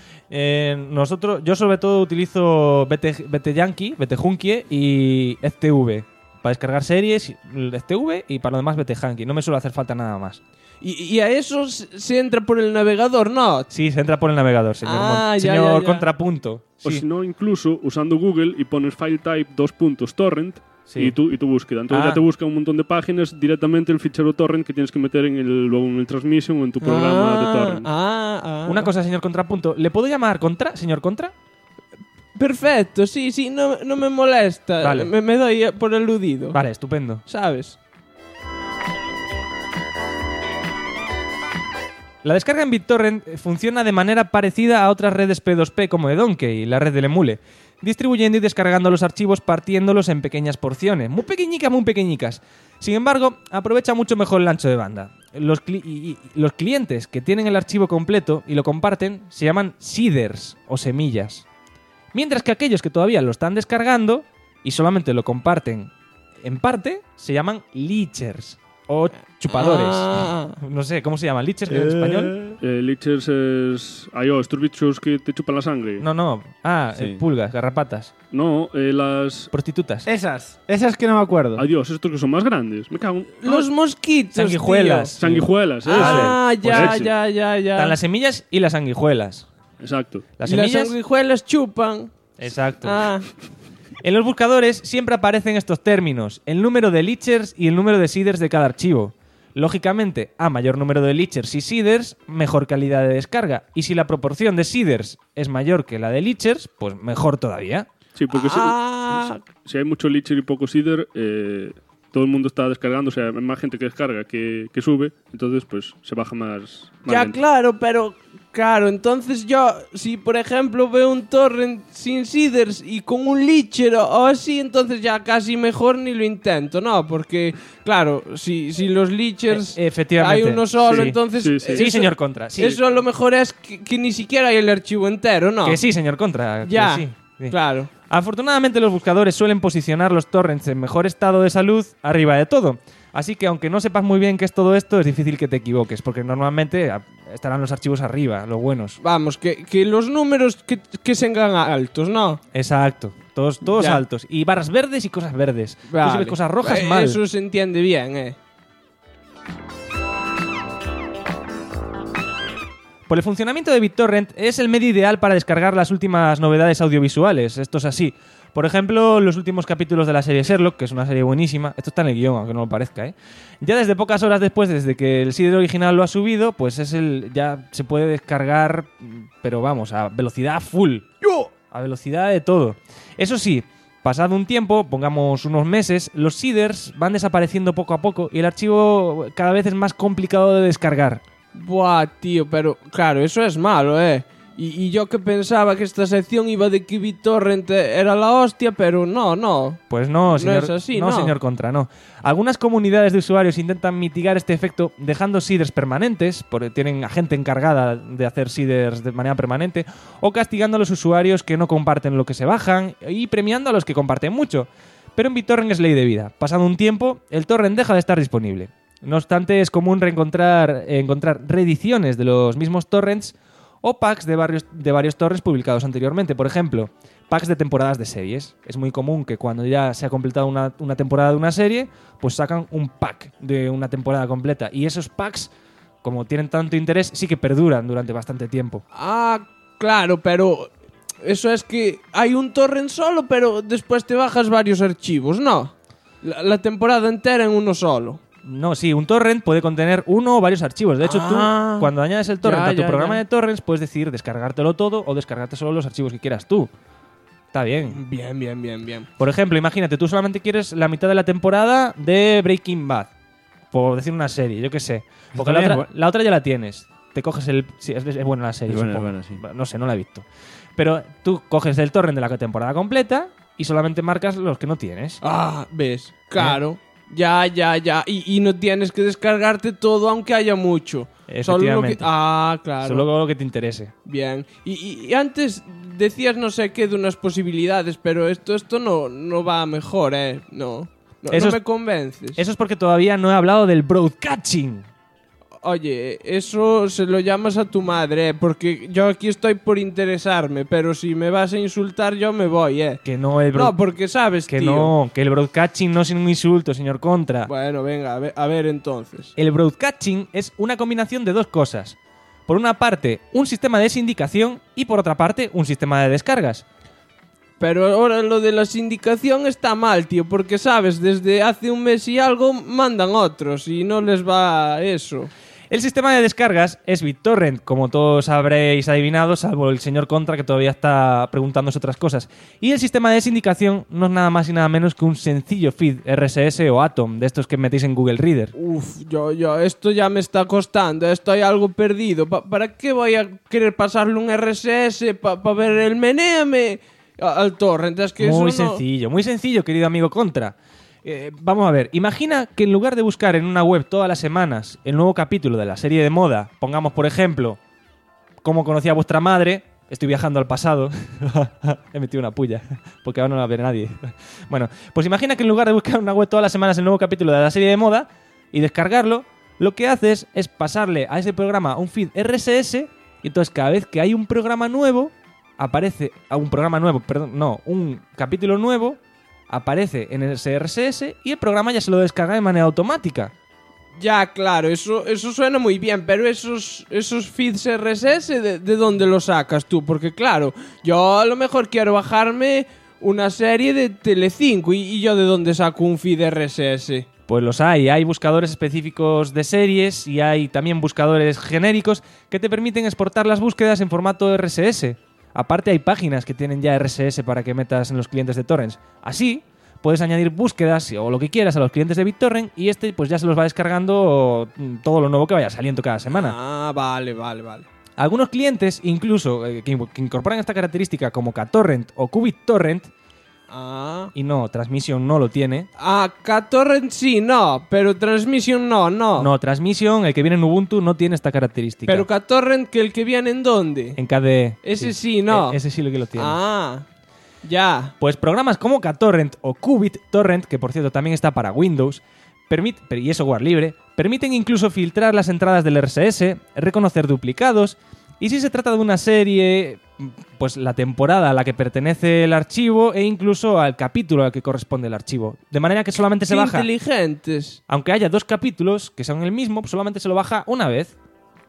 Yo sobre todo utilizo BTYankee, BTJunkie y FTV. Para descargar series, FTV y para lo demás BTJunkie. No me suele hacer falta nada más. Y a eso se entra por el navegador, ¿no? Sí, se entra por el navegador, señor, señor Contrapunto. O sí. si no, incluso usando Google y pones file type torrent sí. y tu búsqueda. Entonces ya te busca un montón de páginas directamente el fichero torrent que tienes que meter luego en el transmission o en tu programa de torrent. Una cosa, señor Contrapunto. ¿Le puedo llamar señor Contra? Perfecto, sí, no me molesta. Vale. Me doy por aludido. Vale, estupendo. ¿Sabes? La descarga en BitTorrent funciona de manera parecida a otras redes P2P como Edonkey, la red del Emule, distribuyendo y descargando los archivos partiéndolos en pequeñas porciones, muy pequeñicas. Sin embargo, aprovecha mucho mejor el ancho de banda. Los clientes que tienen el archivo completo y lo comparten se llaman seeders o semillas. Mientras que aquellos que todavía lo están descargando y solamente lo comparten en parte, se llaman leechers o chupadores. No sé, ¿cómo se llama? ¿Leechers en español? Leechers es... estos bichos que te chupan la sangre. No. Sí. Pulgas, garrapatas. No, las... Prostitutas. Esas que no me acuerdo. Dios, estos que son más grandes. Me cago en... Los mosquitos, sanguijuelas. Tío. Sanguijuelas, ya. Están las semillas y las sanguijuelas. Exacto. Las sanguijuelas chupan. Exacto. En los buscadores siempre aparecen estos términos, el número de leechers y el número de seeders de cada archivo. Lógicamente, a mayor número de leechers y seeders, mejor calidad de descarga. Y si la proporción de seeders es mayor que la de leechers, pues mejor todavía. Sí, porque si hay mucho leecher y poco seeder, todo el mundo está descargando, o sea, hay más gente que descarga que sube, entonces pues se baja más ya, lento. claro, pero... Claro, entonces yo, si por ejemplo veo un torrent sin seeders y con un leecher o así, entonces ya casi mejor ni lo intento, ¿no? Porque, claro, si los leechers efectivamente, hay uno solo, sí. entonces... Sí, señor Contra. Sí. Eso a lo mejor es que ni siquiera hay el archivo entero, ¿no? Que sí, señor Contra. Ya, que sí. Claro. Afortunadamente los buscadores suelen posicionar los torrents en mejor estado de salud arriba de todo. Así que aunque no sepas muy bien qué es todo esto, es difícil que te equivoques, porque normalmente estarán los archivos arriba, los buenos. Vamos, que los números que sean altos, ¿no? Exacto, todos altos. Y barras verdes y cosas verdes. Vale. Si ves cosas rojas, mal. Eso se entiende bien, Por el funcionamiento de BitTorrent es el medio ideal para descargar las últimas novedades audiovisuales. Esto es así. Por ejemplo, los últimos capítulos de la serie Sherlock, que es una serie buenísima. Esto está en el guión, aunque no lo parezca, ¿eh? Ya desde pocas horas después, desde que el seed original lo ha subido, pues ya se puede descargar, pero vamos, a velocidad full. A velocidad de todo. Eso sí, pasado un tiempo, pongamos unos meses, los seeders van desapareciendo poco a poco y el archivo cada vez es más complicado de descargar. Buah, tío, pero claro, eso es malo, ¿eh? Y yo que pensaba que esta sección iba de que BitTorrent era la hostia, pero no. Pues no, señor, es así, no, no. señor Contra, no. Algunas comunidades de usuarios intentan mitigar este efecto dejando seeders permanentes, porque tienen a gente encargada de hacer seeders de manera permanente, o castigando a los usuarios que no comparten lo que se bajan y premiando a los que comparten mucho. Pero en BitTorrent es ley de vida. Pasado un tiempo, el torrent deja de estar disponible. No obstante, es común encontrar reediciones de los mismos torrents o packs de varios torrents publicados anteriormente. Por ejemplo, packs de temporadas de series. Es muy común que cuando ya se ha completado una temporada de una serie, pues sacan un pack de una temporada completa. Y esos packs, como tienen tanto interés, sí que perduran durante bastante tiempo. Ah, claro, pero eso es que hay un torrent solo, pero después te bajas varios archivos, ¿no? La temporada entera en uno solo. No, sí, un torrent puede contener uno o varios archivos. De hecho, tú, cuando añades el torrent a tu programa de torrents, puedes decidir descargártelo todo o descargarte solo los archivos que quieras tú. Está bien. Bien. Por ejemplo, imagínate, tú solamente quieres la mitad de la temporada de Breaking Bad. Por decir una serie, yo qué sé. Porque la otra ya la tienes. Te coges el... Sí, es buena la serie, es buena, sí. No sé, no la he visto. Pero tú coges el torrent de la temporada completa y solamente marcas los que no tienes. Ah, ¿ves? Claro. Ya. Y no tienes que descargarte todo aunque haya mucho. Efectivamente. Solo lo que... Ah, claro. Solo lo que te interese. Bien. Y antes decías no sé qué de unas posibilidades, pero esto no va mejor, ¿eh? No me convences. Eso es porque todavía no he hablado del broadcasting. Oye, eso se lo llamas a tu madre, porque yo aquí estoy por interesarme, pero si me vas a insultar yo me voy, Que no, no, porque sabes, que tío. no, que el broadcasting no es un insulto, señor Contra. Bueno, venga, a ver entonces. El broadcasting es una combinación de dos cosas. Por una parte, un sistema de sindicación y por otra parte, un sistema de descargas. Pero ahora lo de la sindicación está mal, tío, porque sabes, desde hace un mes y algo mandan otros y no les va eso. El sistema de descargas es BitTorrent, como todos habréis adivinado, salvo el señor Contra que todavía está preguntándose otras cosas. Y el sistema de sindicación no es nada más y nada menos que un sencillo feed RSS o Atom, de estos que metéis en Google Reader. Uf, esto ya me está costando, estoy algo perdido. ¿Para qué voy a querer pasarle un RSS para ver el menéame al torrent? Es que muy eso muy sencillo, querido amigo Contra. Vamos a ver, imagina que en lugar de buscar en una web todas las semanas el nuevo capítulo de la serie de moda, pongamos por ejemplo, cómo conocí a vuestra madre, estoy viajando al pasado, he metido una puya, porque ahora no la ve nadie. Bueno, pues imagina que en lugar de buscar en una web todas las semanas el nuevo capítulo de la serie de moda y descargarlo, lo que haces es pasarle a ese programa un feed RSS y entonces cada vez que hay un programa nuevo, un capítulo nuevo, aparece en el RSS y el programa ya se lo descarga de manera automática. Ya, claro, eso suena muy bien, pero esos feeds RSS, ¿de dónde los sacas tú? Porque claro, yo a lo mejor quiero bajarme una serie de Telecinco y yo ¿de dónde saco un feed RSS? Pues los hay buscadores específicos de series y hay también buscadores genéricos que te permiten exportar las búsquedas en formato RSS. Aparte hay páginas que tienen ya RSS para que metas en los clientes de torrents. Así, puedes añadir búsquedas o lo que quieras a los clientes de BitTorrent y pues ya se los va descargando todo lo nuevo que vaya saliendo cada semana. Ah, vale. Algunos clientes, incluso, que incorporan esta característica como KTorrent o QBitTorrent, y no, Transmission no lo tiene. KTorrent sí, no, pero Transmission no. No, Transmission, el que viene en Ubuntu, no tiene esta característica. Pero KTorrent, ¿que el que viene en dónde? En KDE. Ese sí, no. Ese sí lo que lo tiene. Ya. Pues programas como KTorrent o QBitTorrent, que por cierto también está para Windows, y es software libre, permiten incluso filtrar las entradas del RSS, reconocer duplicados, y si se trata de una serie, pues la temporada a la que pertenece el archivo e incluso al capítulo al que corresponde el archivo. De manera que solamente se baja... inteligentes. Aunque haya dos capítulos que son el mismo, pues solamente se lo baja una vez.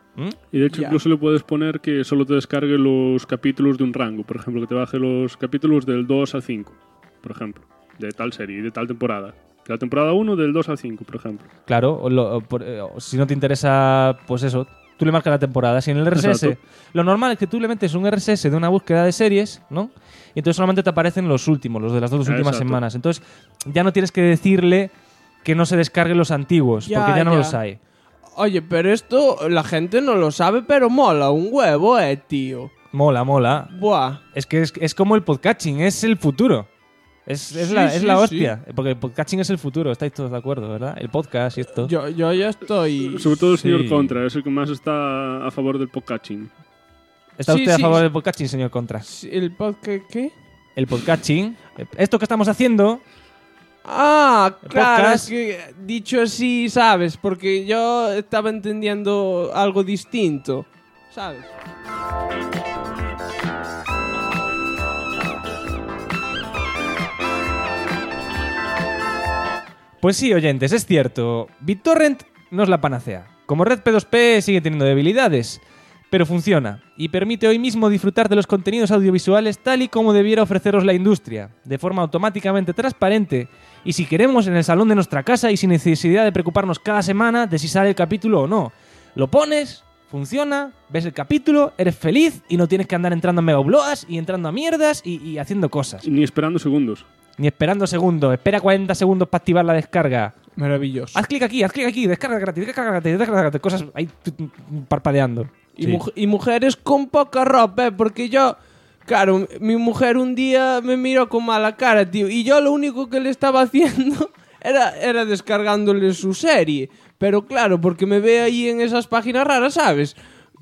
Y de hecho incluso le puedes poner que solo te descargue los capítulos de un rango. Por ejemplo, que te baje los capítulos del 2 al 5, por ejemplo, de tal serie, de tal temporada. De la temporada 1 del 2 al 5, por ejemplo. Claro, si no te interesa, pues eso, tú le marcas la temporada. Si en el RSS, Exacto. lo normal es que tú le metes un RSS de una búsqueda de series, ¿no? Y entonces solamente te aparecen los últimos, los de las 2 últimas Exacto. semanas. Entonces ya no tienes que decirle que no se descargue los antiguos, porque ya no los hay. Oye, pero esto la gente no lo sabe, pero mola un huevo, tío. Mola, mola. Buah. Es que es como el podcasting, es el futuro. Es Sí, la sí, hostia. Porque el podcasting es el futuro, estáis todos de acuerdo, ¿verdad? El podcast y esto. Yo ya estoy... Sobre todo el señor Sí. Contra, es el que más está a favor del podcasting. ¿Está Sí, usted a sí, favor sí. del podcasting, señor Contra? ¿El podcast qué? El podcasting. Esto que estamos haciendo. Ah, El claro, podcast. es que dicho así, ¿sabes? Porque yo estaba entendiendo algo distinto, ¿sabes? Pues sí, oyentes, es cierto. BitTorrent no es la panacea. Como red P2P sigue teniendo debilidades, pero funciona y permite hoy mismo disfrutar de los contenidos audiovisuales tal y como debiera ofreceros la industria, de forma automáticamente transparente y si queremos en el salón de nuestra casa y sin necesidad de preocuparnos cada semana de si sale el capítulo o no. Lo pones, funciona, ves el capítulo, eres feliz y no tienes que andar entrando a megauploads y entrando a mierdas y haciendo cosas. Ni esperando segundos. Ni esperando segundos, espera 40 segundos para activar la descarga. Maravilloso. Haz clic aquí, descarga gratis, cosas ahí parpadeando. Y mujeres con poca ropa, porque yo... Claro, mi mujer un día me miró con mala cara, tío, y yo lo único que le estaba haciendo era descargándole su serie. Pero claro, porque me ve ahí en esas páginas raras, ¿sabes?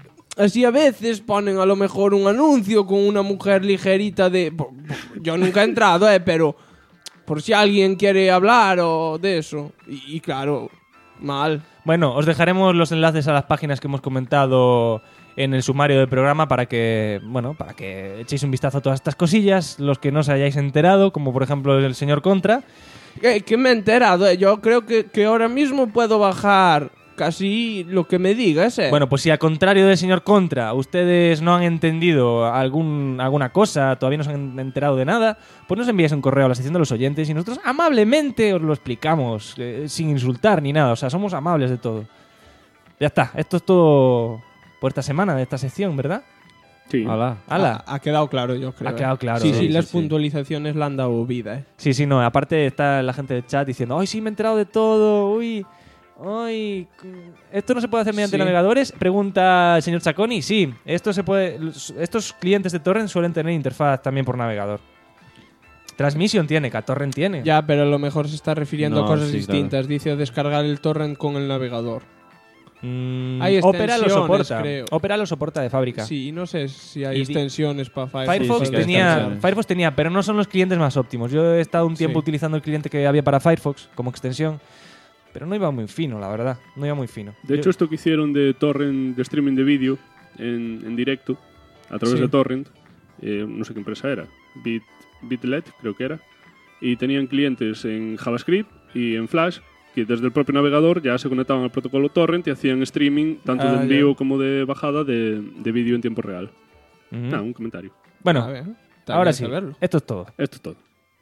Así a veces ponen a lo mejor un anuncio con una mujer ligerita de... Yo nunca he entrado, pero... Por si alguien quiere hablar o de eso. Y claro, mal. Bueno, os dejaremos los enlaces a las páginas que hemos comentado en el sumario del programa para que, bueno, para que echéis un vistazo a todas estas cosillas, los que no os hayáis enterado, como por ejemplo el señor Contra. Que me he enterado, Yo creo que ahora mismo puedo bajar casi lo que me digas, Bueno, pues si al contrario del señor Contra ustedes no han entendido alguna cosa, todavía no se han enterado de nada, pues nos envíais un correo a la sección de los oyentes y nosotros amablemente os lo explicamos, sin insultar ni nada, o sea, somos amables de todo. Ya está, esto es todo por esta semana de esta sección, ¿verdad? Sí. ¡Hala! Ha quedado claro, yo creo. Ha quedado claro. Sí, Sí, las sí. puntualizaciones le han dado vida, Sí, no, aparte está la gente del chat diciendo, ¡ay, sí, me he enterado de todo! ¡Uy! ¡Ay! ¿Esto no se puede hacer mediante Sí. navegadores? Pregunta el señor Chaconi. Sí, esto se puede. Estos clientes de torrent suelen tener interfaz también por navegador. Transmission tiene, torrent tiene. Ya, pero a lo mejor se está refiriendo No, a cosas sí, distintas. Dice descargar el torrent con el navegador. Mm, Hay Opera lo extensiones, soporta. creo. Opera lo soporta de fábrica. Sí, no sé si hay Y extensiones para Firefox. Firefox sí, tenía, extensiones. Firefox tenía, pero no son los clientes más óptimos. Yo he estado un tiempo Sí. utilizando el cliente que había para Firefox como extensión, pero no iba muy fino, la verdad. No iba muy fino. De hecho, esto que hicieron de torrent, de streaming de vídeo en directo, a través Sí. de torrent, no sé qué empresa era, Bitlet creo que era, y tenían clientes en JavaScript y en Flash, que desde el propio navegador ya se conectaban al protocolo torrent y hacían streaming tanto de envío como de bajada de vídeo en tiempo real. Ujú. Un comentario. Bueno, A ver, también ahora hay sí, que verlo. esto es todo. Esto es todo.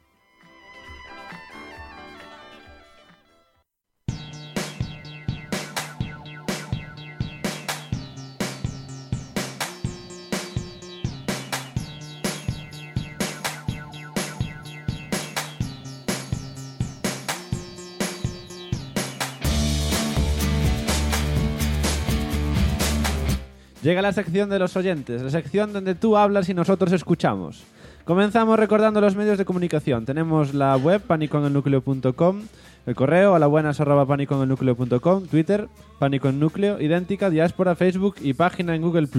Llega la sección de los oyentes, la sección donde tú hablas y nosotros escuchamos. Comenzamos recordando los medios de comunicación. Tenemos la web panicoenelnucleo.com, el correo alabuenas@panicoenelnucleo.com, Twitter, Pánico en Núcleo, Idéntica, Diáspora, Facebook y página en Google+.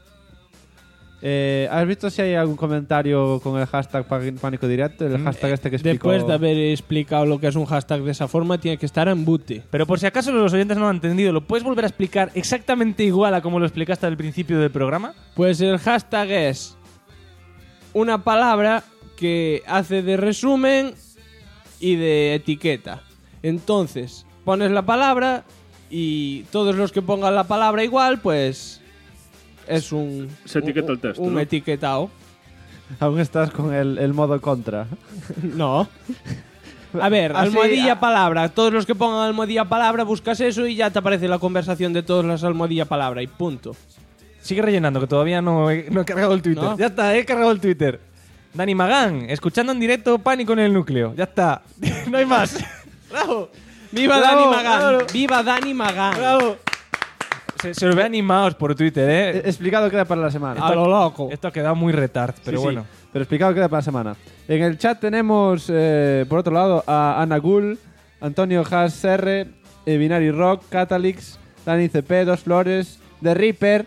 ¿Has visto si hay algún comentario con el hashtag Pánico Directo? El hashtag este que explicó... Después de haber explicado lo que es un hashtag de esa forma, tiene que estar en bute. Pero por si acaso los oyentes no lo han entendido, ¿lo puedes volver a explicar exactamente igual a como lo explicaste al principio del programa? Pues el hashtag es una palabra que hace de resumen y de etiqueta. Entonces, pones la palabra y todos los que pongan la palabra igual, pues es un... Se etiqueta el texto, Un ¿no? etiquetado. Aún estás con el modo contra. No. A ver, Así, almohadilla palabra. Todos los que pongan almohadilla palabra, buscas eso y ya te aparece la conversación de todas las almohadilla palabra y punto. Sigue rellenando, que todavía no he cargado el Twitter. ¿No? Ya está, he cargado el Twitter. Dani Magán, escuchando en directo Pánico en el Núcleo. Ya está. No hay más. ¡Bravo! ¡Viva Bravo, Dani Magán! bravo. ¡Viva Dani Magán! ¡Bravo! Se os ve animados por Twitter, ¿eh? Explicado queda para la semana. A lo loco. Esto ha quedado muy retard, pero Sí, bueno. sí, pero explicado queda para la semana. En el chat tenemos, por otro lado, a Ana Gull, Antonio Haas R, Binary Rock, Catalix, Dani CP, Dos Flores, The Reaper,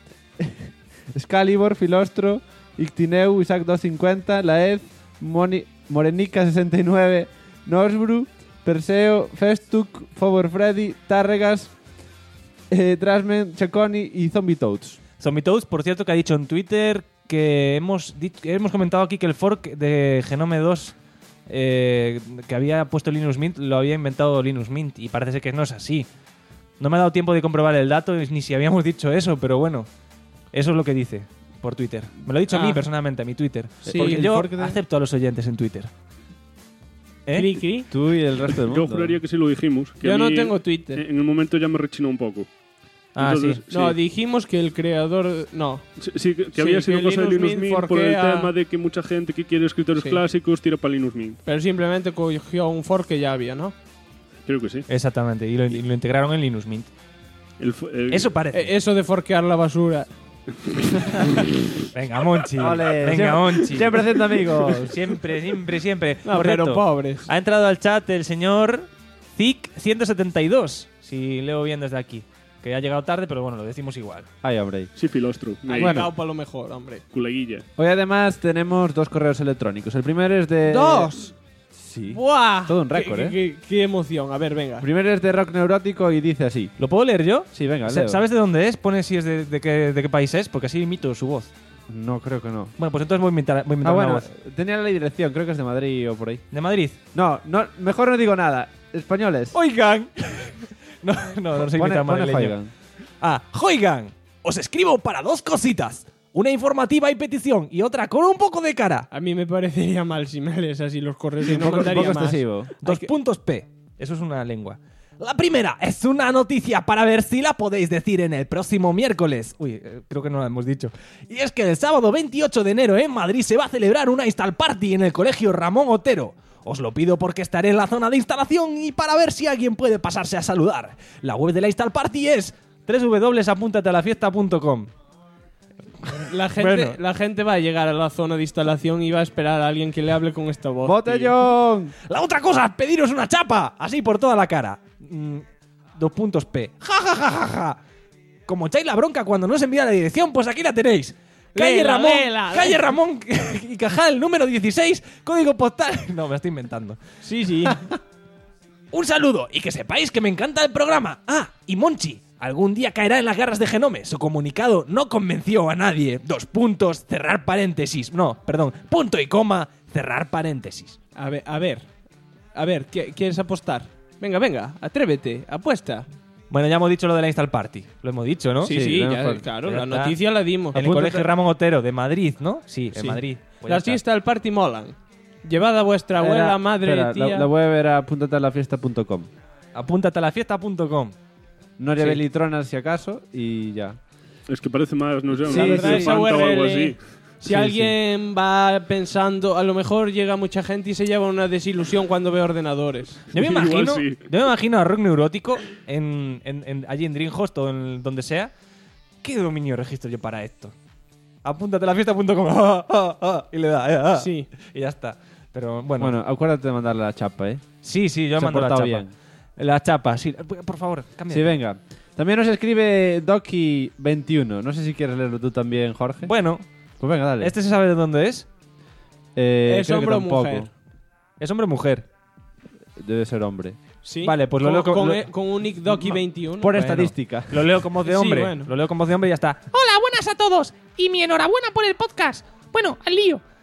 Excalibur, Filostro, Ictineu, Isaac 250, Laed, Morenica 69, Nosbru, Perseo, Festuk, Favor Freddy, Tárregas, Trasmen, Chaconi y Zombie Toads. Zombie Toads, por cierto, que ha dicho en Twitter que hemos comentado aquí que el fork de Genome 2 que había puesto Linus Mint lo había inventado Linus Mint y parece ser que no es así. No me ha dado tiempo de comprobar el dato ni si habíamos dicho eso, pero bueno, eso es lo que dice por Twitter. Me lo ha dicho a mí personalmente, a mi Twitter. Sí, porque el yo fork de- acepto a los oyentes en Twitter. ¿Eh? Cri, cri. Tú y el resto del mundo. Yo juraría que sí lo dijimos. Que Yo a no mí, tengo Twitter. En el momento ya me rechinó un poco. Ah, Entonces, No, dijimos que el creador... No. Sí, que Sí, había sido que cosa de Linus Linus Mint Mint por el forquea- tema de que mucha gente que quiere escritores Sí. clásicos tira para Linus Mint. Pero simplemente cogió un fork que ya había, ¿no? Creo que sí. Exactamente, y lo integraron en Linus Mint. Eso parece. Eso de forquear la basura. Venga, Monchi. Ole, Venga, siempre- Monchi. siempre haciendo amigos. Siempre. No, Por pero cierto, pobres. Ha entrado al chat el señor Zik172, si leo bien desde aquí. Que ha llegado tarde, pero bueno, lo decimos igual. Ay, hombre. Sí, Filostro. Ahí Bueno. para lo mejor, hombre. Culeguilla. Hoy además tenemos 2 correos electrónicos. El primero es de... ¡Dos! Sí. ¡Buah! Todo un récord, Qué emoción. A ver, venga. El primero es de Rock Neurótico y dice así. ¿Lo puedo leer yo? Sí, venga, leo. ¿Sabes de dónde es? Pone si es de qué país es, porque así imito su voz. No, creo que no. Bueno, pues entonces voy a imitar una bueno, voz. tenía la dirección, creo que es de Madrid o por ahí. ¿De Madrid? No, mejor no digo nada. Españoles. ¡Oigan! no soy Pone mitad madrileño. Oigan. ¡Oigan! Os escribo para 2 cositas. Una informativa y petición y otra con un poco de cara. A mí me parecería mal si me lees así los correos y un no poco mandaría más. excesivo. 2 puntos P. Eso es una lengua. La primera es una noticia para ver si la podéis decir en el próximo miércoles. Uy, creo que no la hemos dicho. Y es que el sábado 28 de enero en Madrid se va a celebrar una install party en el colegio Ramón Otero. Os lo pido porque estaré en la zona de instalación y para ver si alguien puede pasarse a saludar. La web de la install party es www.apuntatelafiesta.com. La gente, Bueno. la gente va a llegar a la zona de instalación y va a esperar a alguien que le hable con esta voz. ¡Botellón! La otra cosa, pediros una chapa, así por toda la cara. 2 puntos P. Ja, ja, ja, ja, ja. Como echáis la bronca cuando no os envía la dirección, pues aquí la tenéis. Calle Léela, Ramón, léela, calle léela. Ramón y Cajal, número 16, código postal. No, me la estoy inventando. Sí. Un saludo y que sepáis que me encanta el programa. Ah, y Monchi, algún día caerá en las garras de Genome. Su comunicado no convenció a nadie. 2 puntos, cerrar paréntesis. No, perdón, punto y coma, cerrar paréntesis. A ver, ¿quieres apostar? Venga, atrévete, apuesta. Bueno, ya hemos dicho lo de la install party. Lo hemos dicho, ¿no? Sí, no, ya, pues, claro, ya la está. noticia la dimos. En el colegio Ramón Otero de Madrid, ¿no? Sí, en Sí. Madrid. Pues ya Las está. fiestas del party molan. Llevad a vuestra abuela, madre, espera, tía. La web era apuntatelafiesta.com. Apúntatelafiesta.com. No lleve litronas si acaso y ya. Es que parece más, no sé, Sí, una la verdad, de esa Fanta o algo URL. así. Si alguien va pensando, a lo mejor llega mucha gente y se lleva una desilusión cuando ve ordenadores. Yo me Igual imagino, sí. yo me imagino a Rock Neurótico allí en Dreamhost o en donde sea. ¿Qué dominio registro yo para esto? Apúntatelafiesta.com. Y le da. Sí. Y ya está. Pero bueno. Bueno, acuérdate de mandarle la chapa, ¿eh? Sí, yo se ha mando la portado chapa. bien. La chapa, sí. Por favor, cambia. Sí, venga. También nos escribe Doki21. No sé si quieres leerlo tú también, Jorge. Bueno, Pues venga, dale. ¿este se sabe de dónde es? ¿Es creo que hombre o tampoco. mujer? ¿Es hombre o mujer? Debe ser hombre. Sí. Vale, pues lo leo con, lo- con un nick Doki 21. Por Bueno. estadística. Lo leo con voz de Sí, hombre. bueno. Lo leo con voz de hombre y ya está. Hola, buenas a todos. Y mi enhorabuena por el podcast. Bueno, al lío.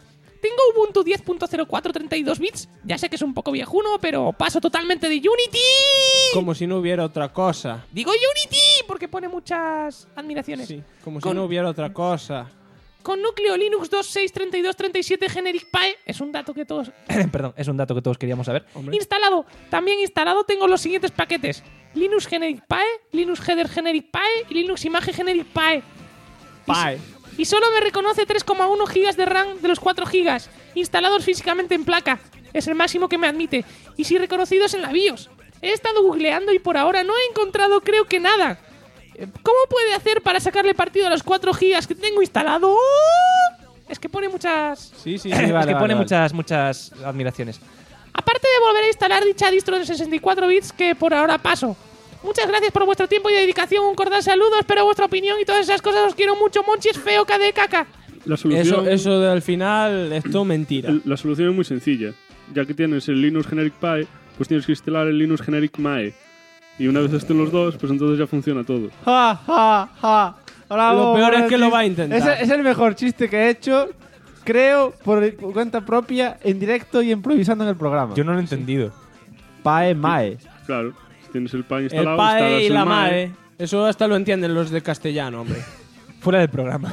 tengo Ubuntu 10.04 32 bits. Ya sé que es un poco viejuno, pero paso totalmente de Unity. Como si no hubiera otra cosa. Digo Unity porque pone muchas admiraciones. Sí, como si no hubiera otra cosa. Con núcleo Linux 2.6.32.37 Generic PAE, es un dato que todos perdón, es un dato que todos queríamos saber. Hombre. Instalado, también instalado tengo los siguientes paquetes: Linux Generic PAE, Linux Header Generic PAE y Linux Image Generic PAE. PAE. Y solo me reconoce 3,1 GB de RAM de los 4 GB, instalados físicamente en placa. Es el máximo que me admite. Y sí reconocidos en la BIOS. He estado googleando y por ahora no he encontrado creo que nada. ¿Cómo puede hacer para sacarle partido a los 4 GB que tengo instalado? Es que pone muchas... Sí, vale, es que pone vale. muchas admiraciones. Aparte de volver a instalar dicha distro de 64 bits que por ahora paso. Muchas gracias por vuestro tiempo y dedicación. Un cordial saludo. Espero vuestra opinión y todas esas cosas. Os quiero mucho. Monchi es feo, de caca. La solución, Eso del final es todo mentira. la solución es muy sencilla. Ya que tienes el Linux Generic PAE, pues tienes que instalar el Linux Generic MAE. Y una vez estén los dos, pues entonces ya funciona todo. ¡Ja, ja, ja! Bravo, Lo peor es que Monchi. lo va a intentar. Es el mejor chiste que he hecho, creo, por cuenta propia, en directo y improvisando en el programa. Yo no lo he entendido. PAE, MAE. Claro, si tienes el PAE El instalado, PAE instalas y el la MAE. MAE. Eso hasta lo entienden los de castellano, hombre. Fuera del programa.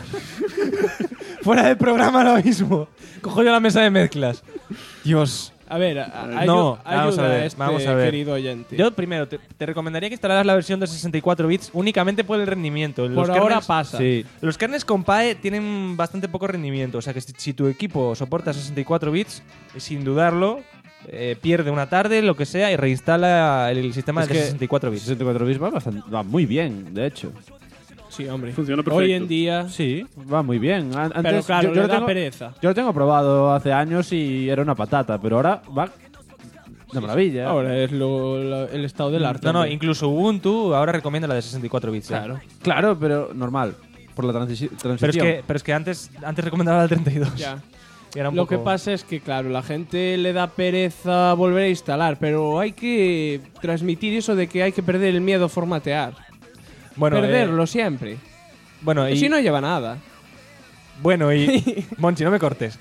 Fuera del programa ahora mismo. Cojo yo la mesa de mezclas. Dios. A ver, No, ayuda vamos a ver, a este vamos a ver. querido oyente. Yo primero te recomendaría que instalaras la versión de 64 bits únicamente por el rendimiento. Por ahora pasa. Sí. Los kernels con PAE tienen bastante poco rendimiento. O sea que si tu equipo soporta 64 bits, sin dudarlo, pierde una tarde, lo que sea, y reinstala el sistema Es de que 64 bits. 64 bits va muy bien, de hecho. Sí, hombre. Funciona perfecto. Hoy en día... Sí, va muy bien. Antes, Pero claro, yo le lo da tengo- pereza. Yo lo tengo probado hace años y era una patata, pero ahora va de maravilla. Ahora es el estado del arte. No, hombre. incluso Ubuntu ahora recomienda la de 64 bits. Claro. Claro, pero normal, por la transición. Pero es que antes recomendaba la del 32. Ya. Y era un Lo poco- que pasa es que, claro, la gente le da pereza volver a instalar, pero hay que transmitir eso de que hay que perder el miedo a formatear. Bueno, Perderlo siempre. Bueno, y Si no lleva nada. Bueno, y Monchi, no me cortes.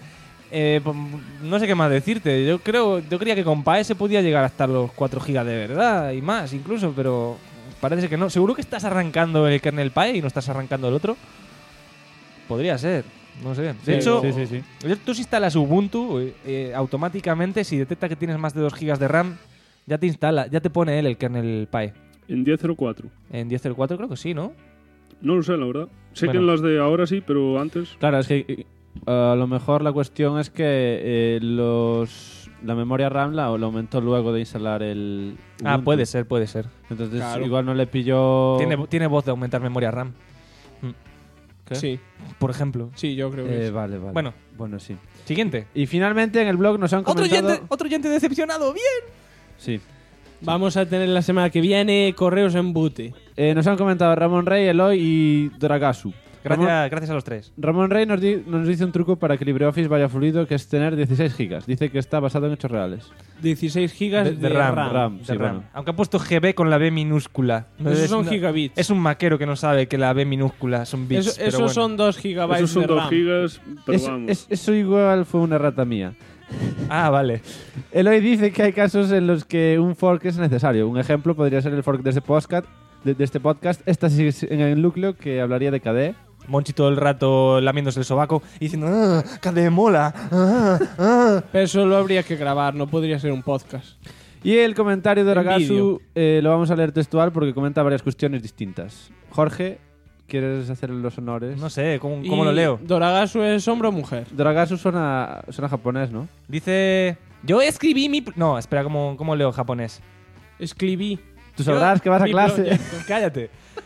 No sé qué más decirte. Yo creía que con PAE se podía llegar hasta los 4 GB de verdad y más incluso, pero parece que no. ¿Seguro que estás arrancando el kernel PAE y no estás arrancando el otro? Podría ser, no sé. De hecho, sí. tú si instalas Ubuntu, automáticamente si detecta que tienes más de 2 GB de RAM, ya te instala, ya te pone él el kernel PAE. En 10.04. En 10.04 creo que sí, ¿no? No lo sé, la verdad. Sé Bueno. que en las de ahora sí, pero antes... Claro, es que a lo mejor la cuestión es que la memoria RAM la aumentó luego de instalar el Ah, Ubuntu. puede ser. Entonces Claro. igual no le pilló... Tiene voz de aumentar memoria RAM. ¿Qué? Sí, Por ejemplo. sí, yo creo que sí. Vale. Bueno, sí. Siguiente. Y finalmente en el blog nos han comentado... Otro oyente decepcionado. Bien. Sí. Vamos a tener la semana que viene correos en bute. Nos han comentado Ramón Rey, Eloy y Dragasu. Gracias a los tres. Ramón Rey nos dice un truco para que LibreOffice vaya fluido, que es tener 16 gigas. Dice que está basado en hechos reales. 16 gigas de, RAM. Sí, bueno. Aunque ha puesto GB con la B minúscula. Esos son no- gigabits. Es un maquero que no sabe que la B minúscula son bits. pero Esos bueno. son 2 gigabytes Esos son de 2 RAM. gigas, pero vamos. Eso igual fue una errata mía. Ah, vale. Eloy dice que hay casos en los que un fork es necesario. Un ejemplo podría ser el fork de este podcast. De este podcast. Esta sí es en el núcleo que hablaría de KDE. Monchi todo el rato lamiéndose el sobaco y diciendo ¡ah! ¡KDE mola! ¡Ah! Pero eso lo habría que grabar, no podría ser un podcast. Y el comentario de En Dragasu lo vamos a leer textual porque comenta varias cuestiones distintas. Jorge, ¿quieres hacer los honores? No sé, ¿cómo Y lo leo? ¿Doragasu es hombre o mujer? Dragasu suena japonés, ¿no? Dice... Yo escribí mi... No, espera, ¿cómo leo japonés? Escribí. Tú sabrás que vas a mi clase. proyecto. Cállate.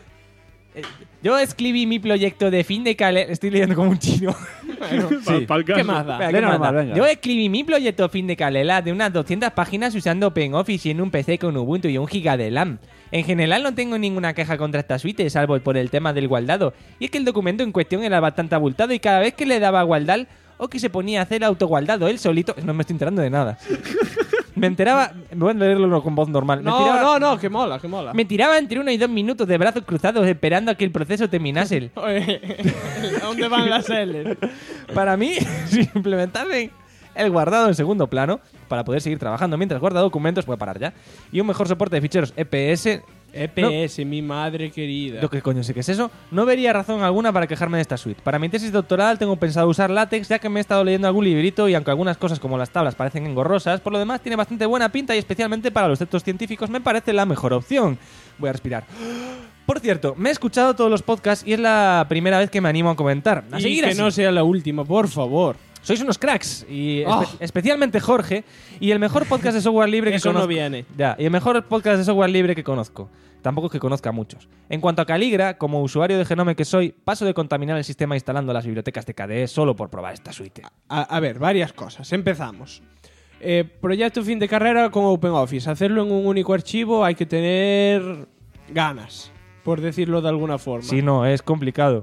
Yo escribí mi proyecto de fin de calendario... Estoy leyendo como un chino. Bueno, Sí. Pa'l caso. ¿qué más da? Espera, Lee ¿qué más normal, da? venga. Yo escribí mi proyecto fin de calela de unas 200 páginas usando OpenOffice y en un PC con Ubuntu y 1 GB de RAM. En general no tengo ninguna queja contra esta suite, salvo por el tema del guardado. Y es que el documento en cuestión era bastante abultado y cada vez que le daba a guardar o que se ponía a hacer autoguardado él solito... No me estoy enterando de nada. Me enteraba... Voy a leerlo con voz normal. No, que mola. Me tiraba entre 1 y 2 minutos de brazos cruzados esperando a que el proceso terminase. ¿A dónde van las L? Para mí, si implementasen el guardado en segundo plano, para poder seguir trabajando mientras guarda documentos, voy a parar ya, y un mejor soporte de ficheros EPS... EPS, mi madre querida. Lo que coño sé que es eso. No vería razón alguna para quejarme de esta suite. Para mi tesis doctoral tengo pensado usar LaTeX, ya que me he estado leyendo algún librito y aunque algunas cosas como las tablas parecen engorrosas, por lo demás tiene bastante buena pinta y especialmente para los textos científicos me parece la mejor opción. Voy a respirar. Por cierto, me he escuchado todos los podcasts y es la primera vez que me animo a comentar. A seguir que así. no sea la última, por favor. Sois unos cracks, y especialmente Jorge, y el mejor podcast de software libre que Eso conozco. no viene. Ya, y el mejor podcast de software libre que conozco. Tampoco es que conozca a muchos. En cuanto a Caligra, como usuario de Genome que soy, paso de contaminar el sistema instalando las bibliotecas de KDE solo por probar esta suite. A ver, varias cosas. Empezamos. Proyecto fin de carrera con OpenOffice. Hacerlo en un único archivo hay que tener ganas, por decirlo de alguna forma. Sí, no, es complicado.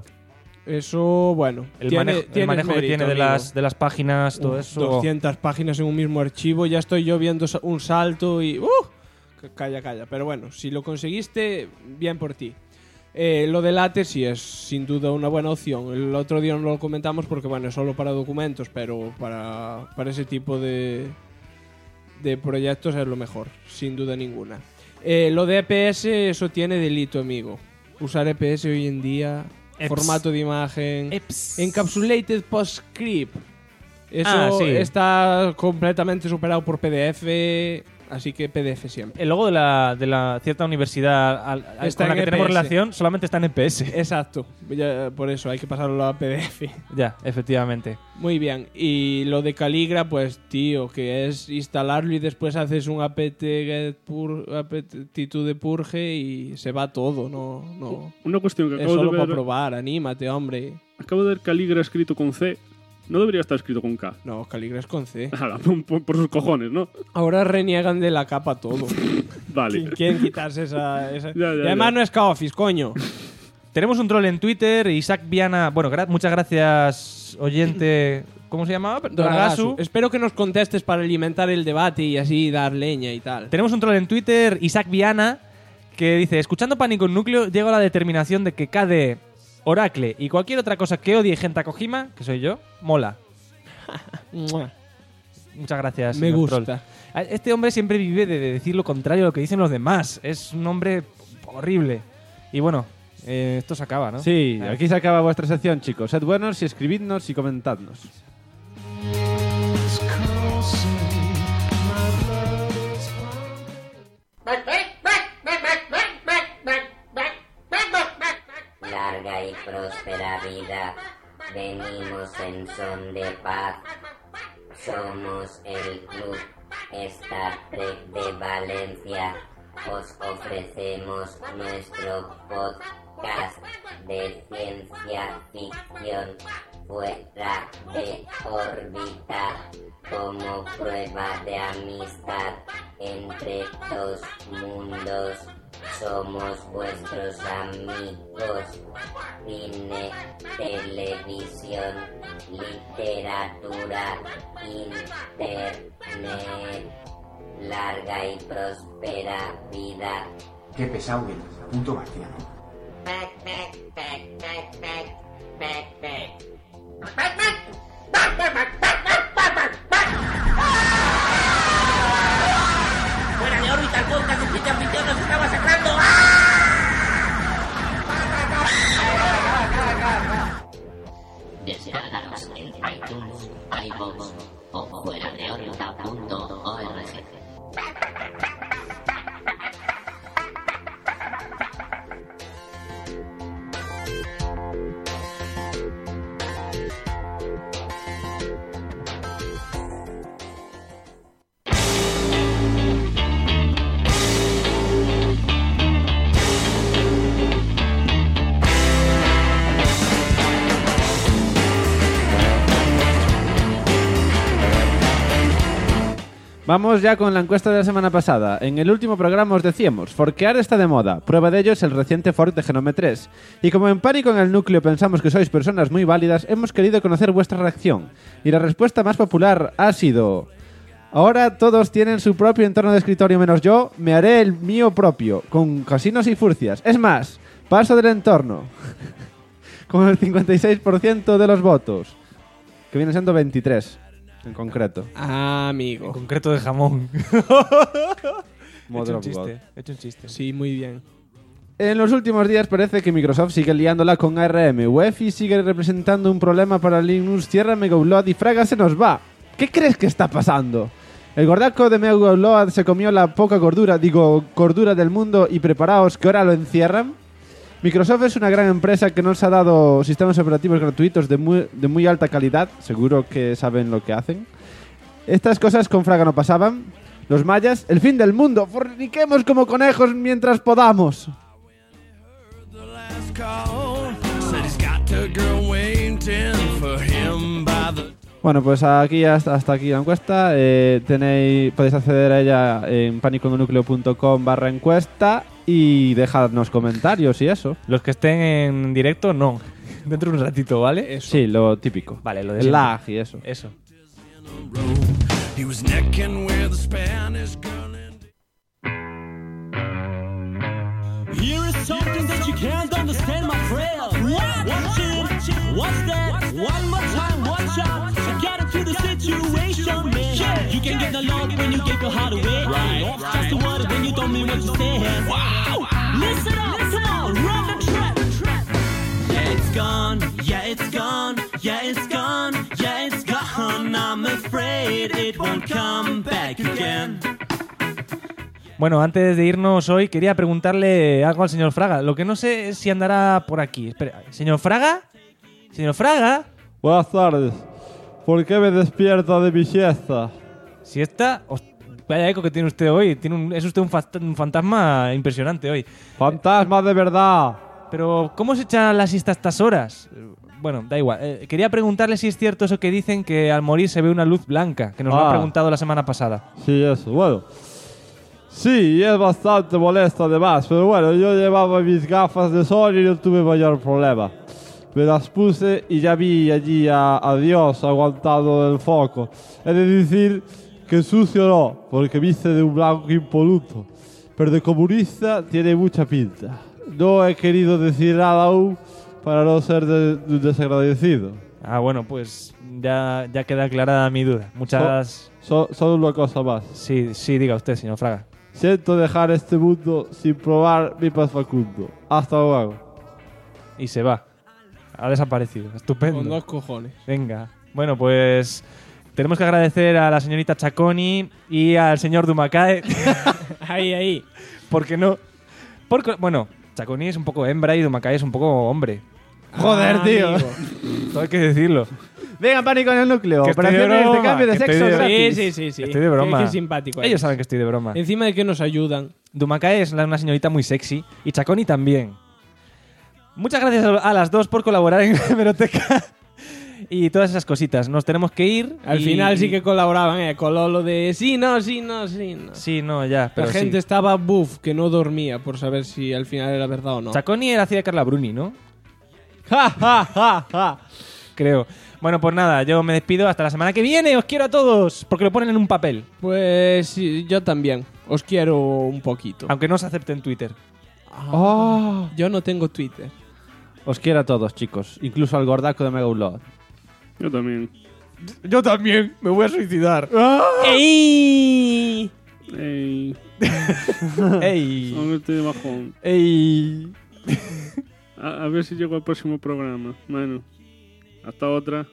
Eso, bueno. El manejo que tiene de las páginas, todo eso. 200 páginas en un mismo archivo. Ya estoy yo viendo un salto y... Calla. Pero bueno, si lo conseguiste, bien por ti. Lo de LaTeX sí es sin duda una buena opción. El otro día no lo comentamos porque, bueno, es solo para documentos, pero para ese tipo de proyectos es lo mejor, sin duda ninguna. Lo de EPS, eso tiene delito, amigo. Usar EPS hoy en día... Formato de imagen. Encapsulated PostScript. Eso está completamente superado por PDF. Así que PDF siempre. El logo de la cierta universidad con la que tenemos relación solamente está en EPS. Exacto. Por eso hay que pasarlo a PDF. Ya, efectivamente. Muy bien. Y lo de Caligra, pues tío, que es instalarlo y después haces un apt-get de purge y se va todo. No. Una cuestión que es acabo solo de ver. para probar, anímate, hombre. Acabo de ver Caligra escrito con C. No debería estar escrito con K. No, Caligra es con C. Por sus cojones, ¿no? Ahora reniegan de la capa todo. Vale. Quieren quitarse esa... Ya, y además no es K-Office, coño. Tenemos un troll en Twitter, Isaac Viana... Bueno, muchas gracias, oyente... ¿Cómo se llamaba? Doragasu. Espero que nos contestes para alimentar el debate y así dar leña y tal. Tenemos un troll en Twitter, Isaac Viana, que dice: escuchando Pánico en Núcleo, llego a la determinación de que KDE, Oracle y cualquier otra cosa que odie Genta Kojima, que soy yo, mola. Muchas gracias. Me gusta. Troll. Este hombre siempre vive de decir lo contrario a lo que dicen los demás. Es un hombre horrible. Y bueno, esto se acaba, ¿no? Sí, aquí se acaba vuestra sección, chicos. Sed buenos y escribidnos y comentadnos. Larga y próspera vida, venimos en son de paz. Somos el Club Star Trek de Valencia. Os ofrecemos nuestro podcast de ciencia ficción fuera de órbita como prueba de amistad entre dos mundos. Somos vuestros amigos. Cine, televisión, literatura, internet. Larga y próspera vida. Qué pesado eres, puto marciano. ¡Fuera de órbita! ¡El podcast de ciencia ficción nos está masacrando! Descargaros en iTunes, iVoox o fuera de órbita.org. Vamos ya con la encuesta de la semana pasada. En el último programa os decíamos, forquear está de moda. Prueba de ello es el reciente fork de Genome 3. Y como en Pánico en el Núcleo pensamos que sois personas muy válidas, hemos querido conocer vuestra reacción. Y la respuesta más popular ha sido... Ahora todos tienen su propio entorno de escritorio menos yo. Me haré el mío propio, con casinos y furcias. Es más, paso del entorno. Con el 56% de los votos. Que viene siendo 23, en concreto. Amigo. En concreto de jamón. Mother of God. He hecho un chiste. Sí, muy bien. En los últimos días parece que Microsoft sigue liándola con ARM. UEFI sigue representando un problema para Linux. Tierra Megaupload y Fraga se nos va. ¿Qué crees que está pasando? El gordaco de Megaupload se comió la poca gordura del mundo y preparaos que ahora lo encierran. Microsoft es una gran empresa que nos ha dado sistemas operativos gratuitos de muy alta calidad. Seguro que saben lo que hacen. Estas cosas con Fraga no pasaban. Los mayas, el fin del mundo. Forniquemos como conejos mientras podamos. Bueno, pues aquí hasta aquí la encuesta. Podéis acceder a ella en paniconelnucleo.com/encuesta y dejadnos comentarios y eso. Los que estén en directo, no. Dentro de un ratito, ¿vale? Eso. Sí, lo típico. Vale, lo de el siempre. lag y eso. Eso. Here is something that you can't understand, my friend. What? Watch it. What's that? One more time, watch out. Get into the situation, man. You can get a lot when you give your heart away. Right. Just a word when you don't mean what you say. Wow. Listen up, come on, run the track. Yeah, it's gone. Yeah, it's gone. Yeah, it's gone. Yeah, it's gone. I'm afraid it won't come back again. Bueno, antes de irnos hoy, quería preguntarle algo al señor Fraga. Lo que no sé es si andará por aquí. Espera, ¿señor Fraga? ¿Señor Fraga? Buenas tardes. ¿Por qué me despierta de mi siesta? ¿Siesta? Vaya eco que tiene usted hoy. Es usted un fantasma impresionante hoy. ¡Fantasma de verdad! Pero, ¿cómo se echa la siesta a estas horas? Bueno, da igual. Quería preguntarle si es cierto eso que dicen que al morir se ve una luz blanca, que nos lo han preguntado la semana pasada. Sí, eso. Bueno. Sí, es bastante molesto además, pero bueno, yo llevaba mis gafas de sol y no tuve mayor problema. Me las puse y ya vi allí a Dios aguantado el foco. He de decir que sucio no, porque viste de un blanco impoluto, pero de comunista tiene mucha pinta. No he querido decir nada aún para no ser un desagradecido. Ah, bueno, pues ya queda aclarada mi duda. Muchas... Solo una cosa más. Sí, diga usted, señor Fraga. Siento dejar este mundo sin probar mi paz Facundo. Hasta luego. Y se va. Ha desaparecido. Estupendo. Con 2 cojones. Venga. Bueno, pues tenemos que agradecer a la señorita Chaconi y al señor Dumakae. Ahí. ¿Por qué no? Bueno, Chaconi es un poco hembra y Dumakae es un poco hombre. Joder, tío. Todo hay que decirlo. Venga, Pánico en el Núcleo. Que Operaciones de cambio de sexo gratis. Sí. Estoy de broma. Qué simpático. Ellos saben que estoy de broma. Encima de que nos ayudan. Dumakae es una señorita muy sexy y Chaconi también. Muchas gracias a las dos por colaborar en la hemeroteca y todas esas cositas. Nos tenemos que ir. Al final sí que colaboraban, con lo de sí, no. Sí, no, ya. Pero la gente estaba que no dormía por saber si al final era verdad o no. Chaconi era así de Carla Bruni, ¿no? Ja. Creo. Bueno, pues nada, yo me despido hasta la semana que viene. Os quiero a todos, porque lo ponen en un papel. Pues sí, yo también. Os quiero un poquito. Aunque no se acepte en Twitter. Yo no tengo Twitter. Os quiero a todos, chicos. Incluso al gordaco de Megaupload. Yo también. Yo también. Me voy a suicidar. ¡Ey! Ey. ¡Ey! Aún estoy de bajón. ¡Ey! A ver si llego al próximo programa. Bueno, hasta otra.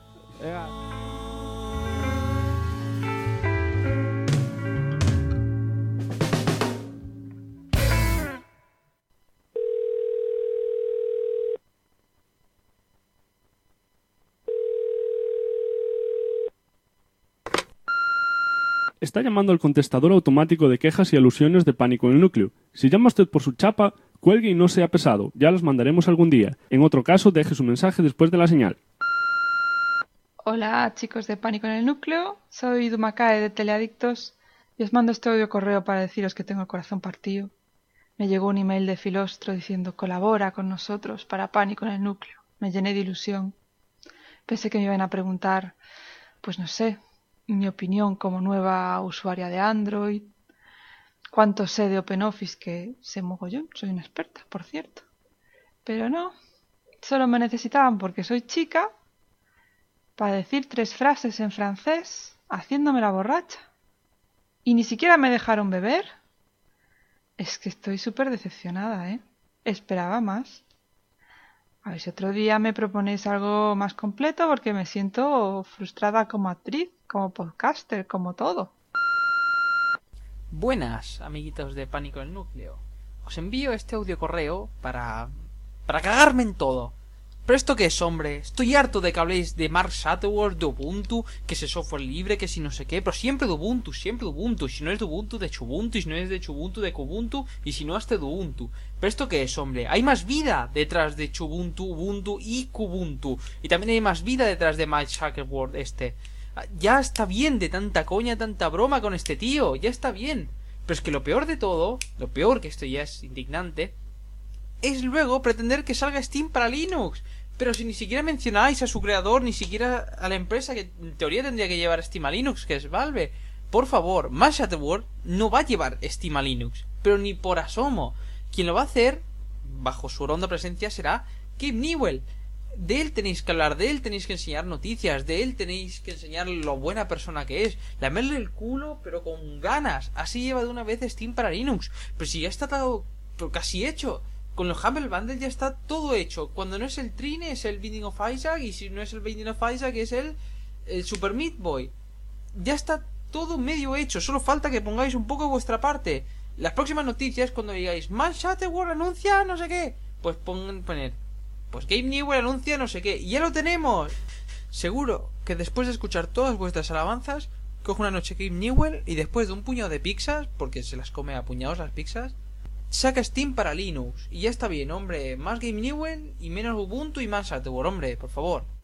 Está llamando al contestador automático de quejas y alusiones de Pánico en el Núcleo. Si llama usted por su chapa, cuelgue y no sea pesado. Ya los mandaremos algún día. En otro caso, deje su mensaje después de la señal. Hola, chicos de Pánico en el Núcleo. Soy Dumakae de Teleadictos y os mando este audio correo para deciros que tengo el corazón partido. Me llegó un email de Filostro diciendo colabora con nosotros para Pánico en el Núcleo. Me llené de ilusión. Pensé que me iban a preguntar, pues no sé, mi opinión como nueva usuaria de Android, cuánto sé de OpenOffice, que sé mogollón, soy una experta, por cierto. Pero no, solo me necesitaban porque soy chica para decir 3 frases en francés haciéndome la borracha. Y ni siquiera me dejaron beber. Es que estoy súper decepcionada, ¿eh? Esperaba más. A ver si otro día me proponéis algo más completo, porque me siento frustrada como actriz, como podcaster, como todo. Buenas, amiguitos de Pánico en el Núcleo. Os envío este audio correo para cagarme en todo. ¿Pero esto qué es, hombre? Estoy harto de que habléis de Mark Shuttleworth, de Ubuntu, que es el software libre, que si no sé qué, pero siempre de Ubuntu, siempre de Ubuntu. Si no es de Ubuntu, de Chubuntu, y si no es de Chubuntu, de Kubuntu, y si no, hasta de Ubuntu. ¿Pero esto qué es, hombre? Hay más vida detrás de Chubuntu, Ubuntu y Kubuntu. Y también hay más vida detrás de Mark Shuttleworth este. Ya está bien de tanta coña, tanta broma con este tío, ya está bien. Pero es que lo peor de todo, lo peor, que esto ya es indignante, es luego pretender que salga Steam para Linux. Pero si ni siquiera mencionáis a su creador, ni siquiera a la empresa que en teoría tendría que llevar Steam a Linux, que es Valve. Por favor, Mark Shuttleworth no va a llevar Steam a Linux, pero ni por asomo. Quien lo va a hacer, bajo su ronda presencia, será Gabe Newell. De él tenéis que hablar, de él tenéis que enseñar noticias, de él tenéis que enseñar lo buena persona que es, lamerle el culo, pero con ganas. Así lleva de una vez Steam para Linux. Pero si ya está todo casi hecho. Con los Humble Bundle ya está todo hecho. Cuando no es el Trine, es el Binding of Isaac. Y si no es el Binding of Isaac, es el Super Meat Boy. Ya está todo medio hecho. Solo falta que pongáis un poco de vuestra parte. Las próximas noticias, cuando digáis Mark Shuttleworth anuncia no sé qué, pues poner pues Gabe Newell anuncia no sé qué. Y ya lo tenemos. Seguro que después de escuchar todas vuestras alabanzas, coge una noche Gabe Newell y después de un puñado de pizzas, porque se las come a puñados las pizzas, saca Steam para Linux. Y ya está bien, hombre. Más Gabe Newell y menos Ubuntu y más Shuttleworth, hombre, por favor.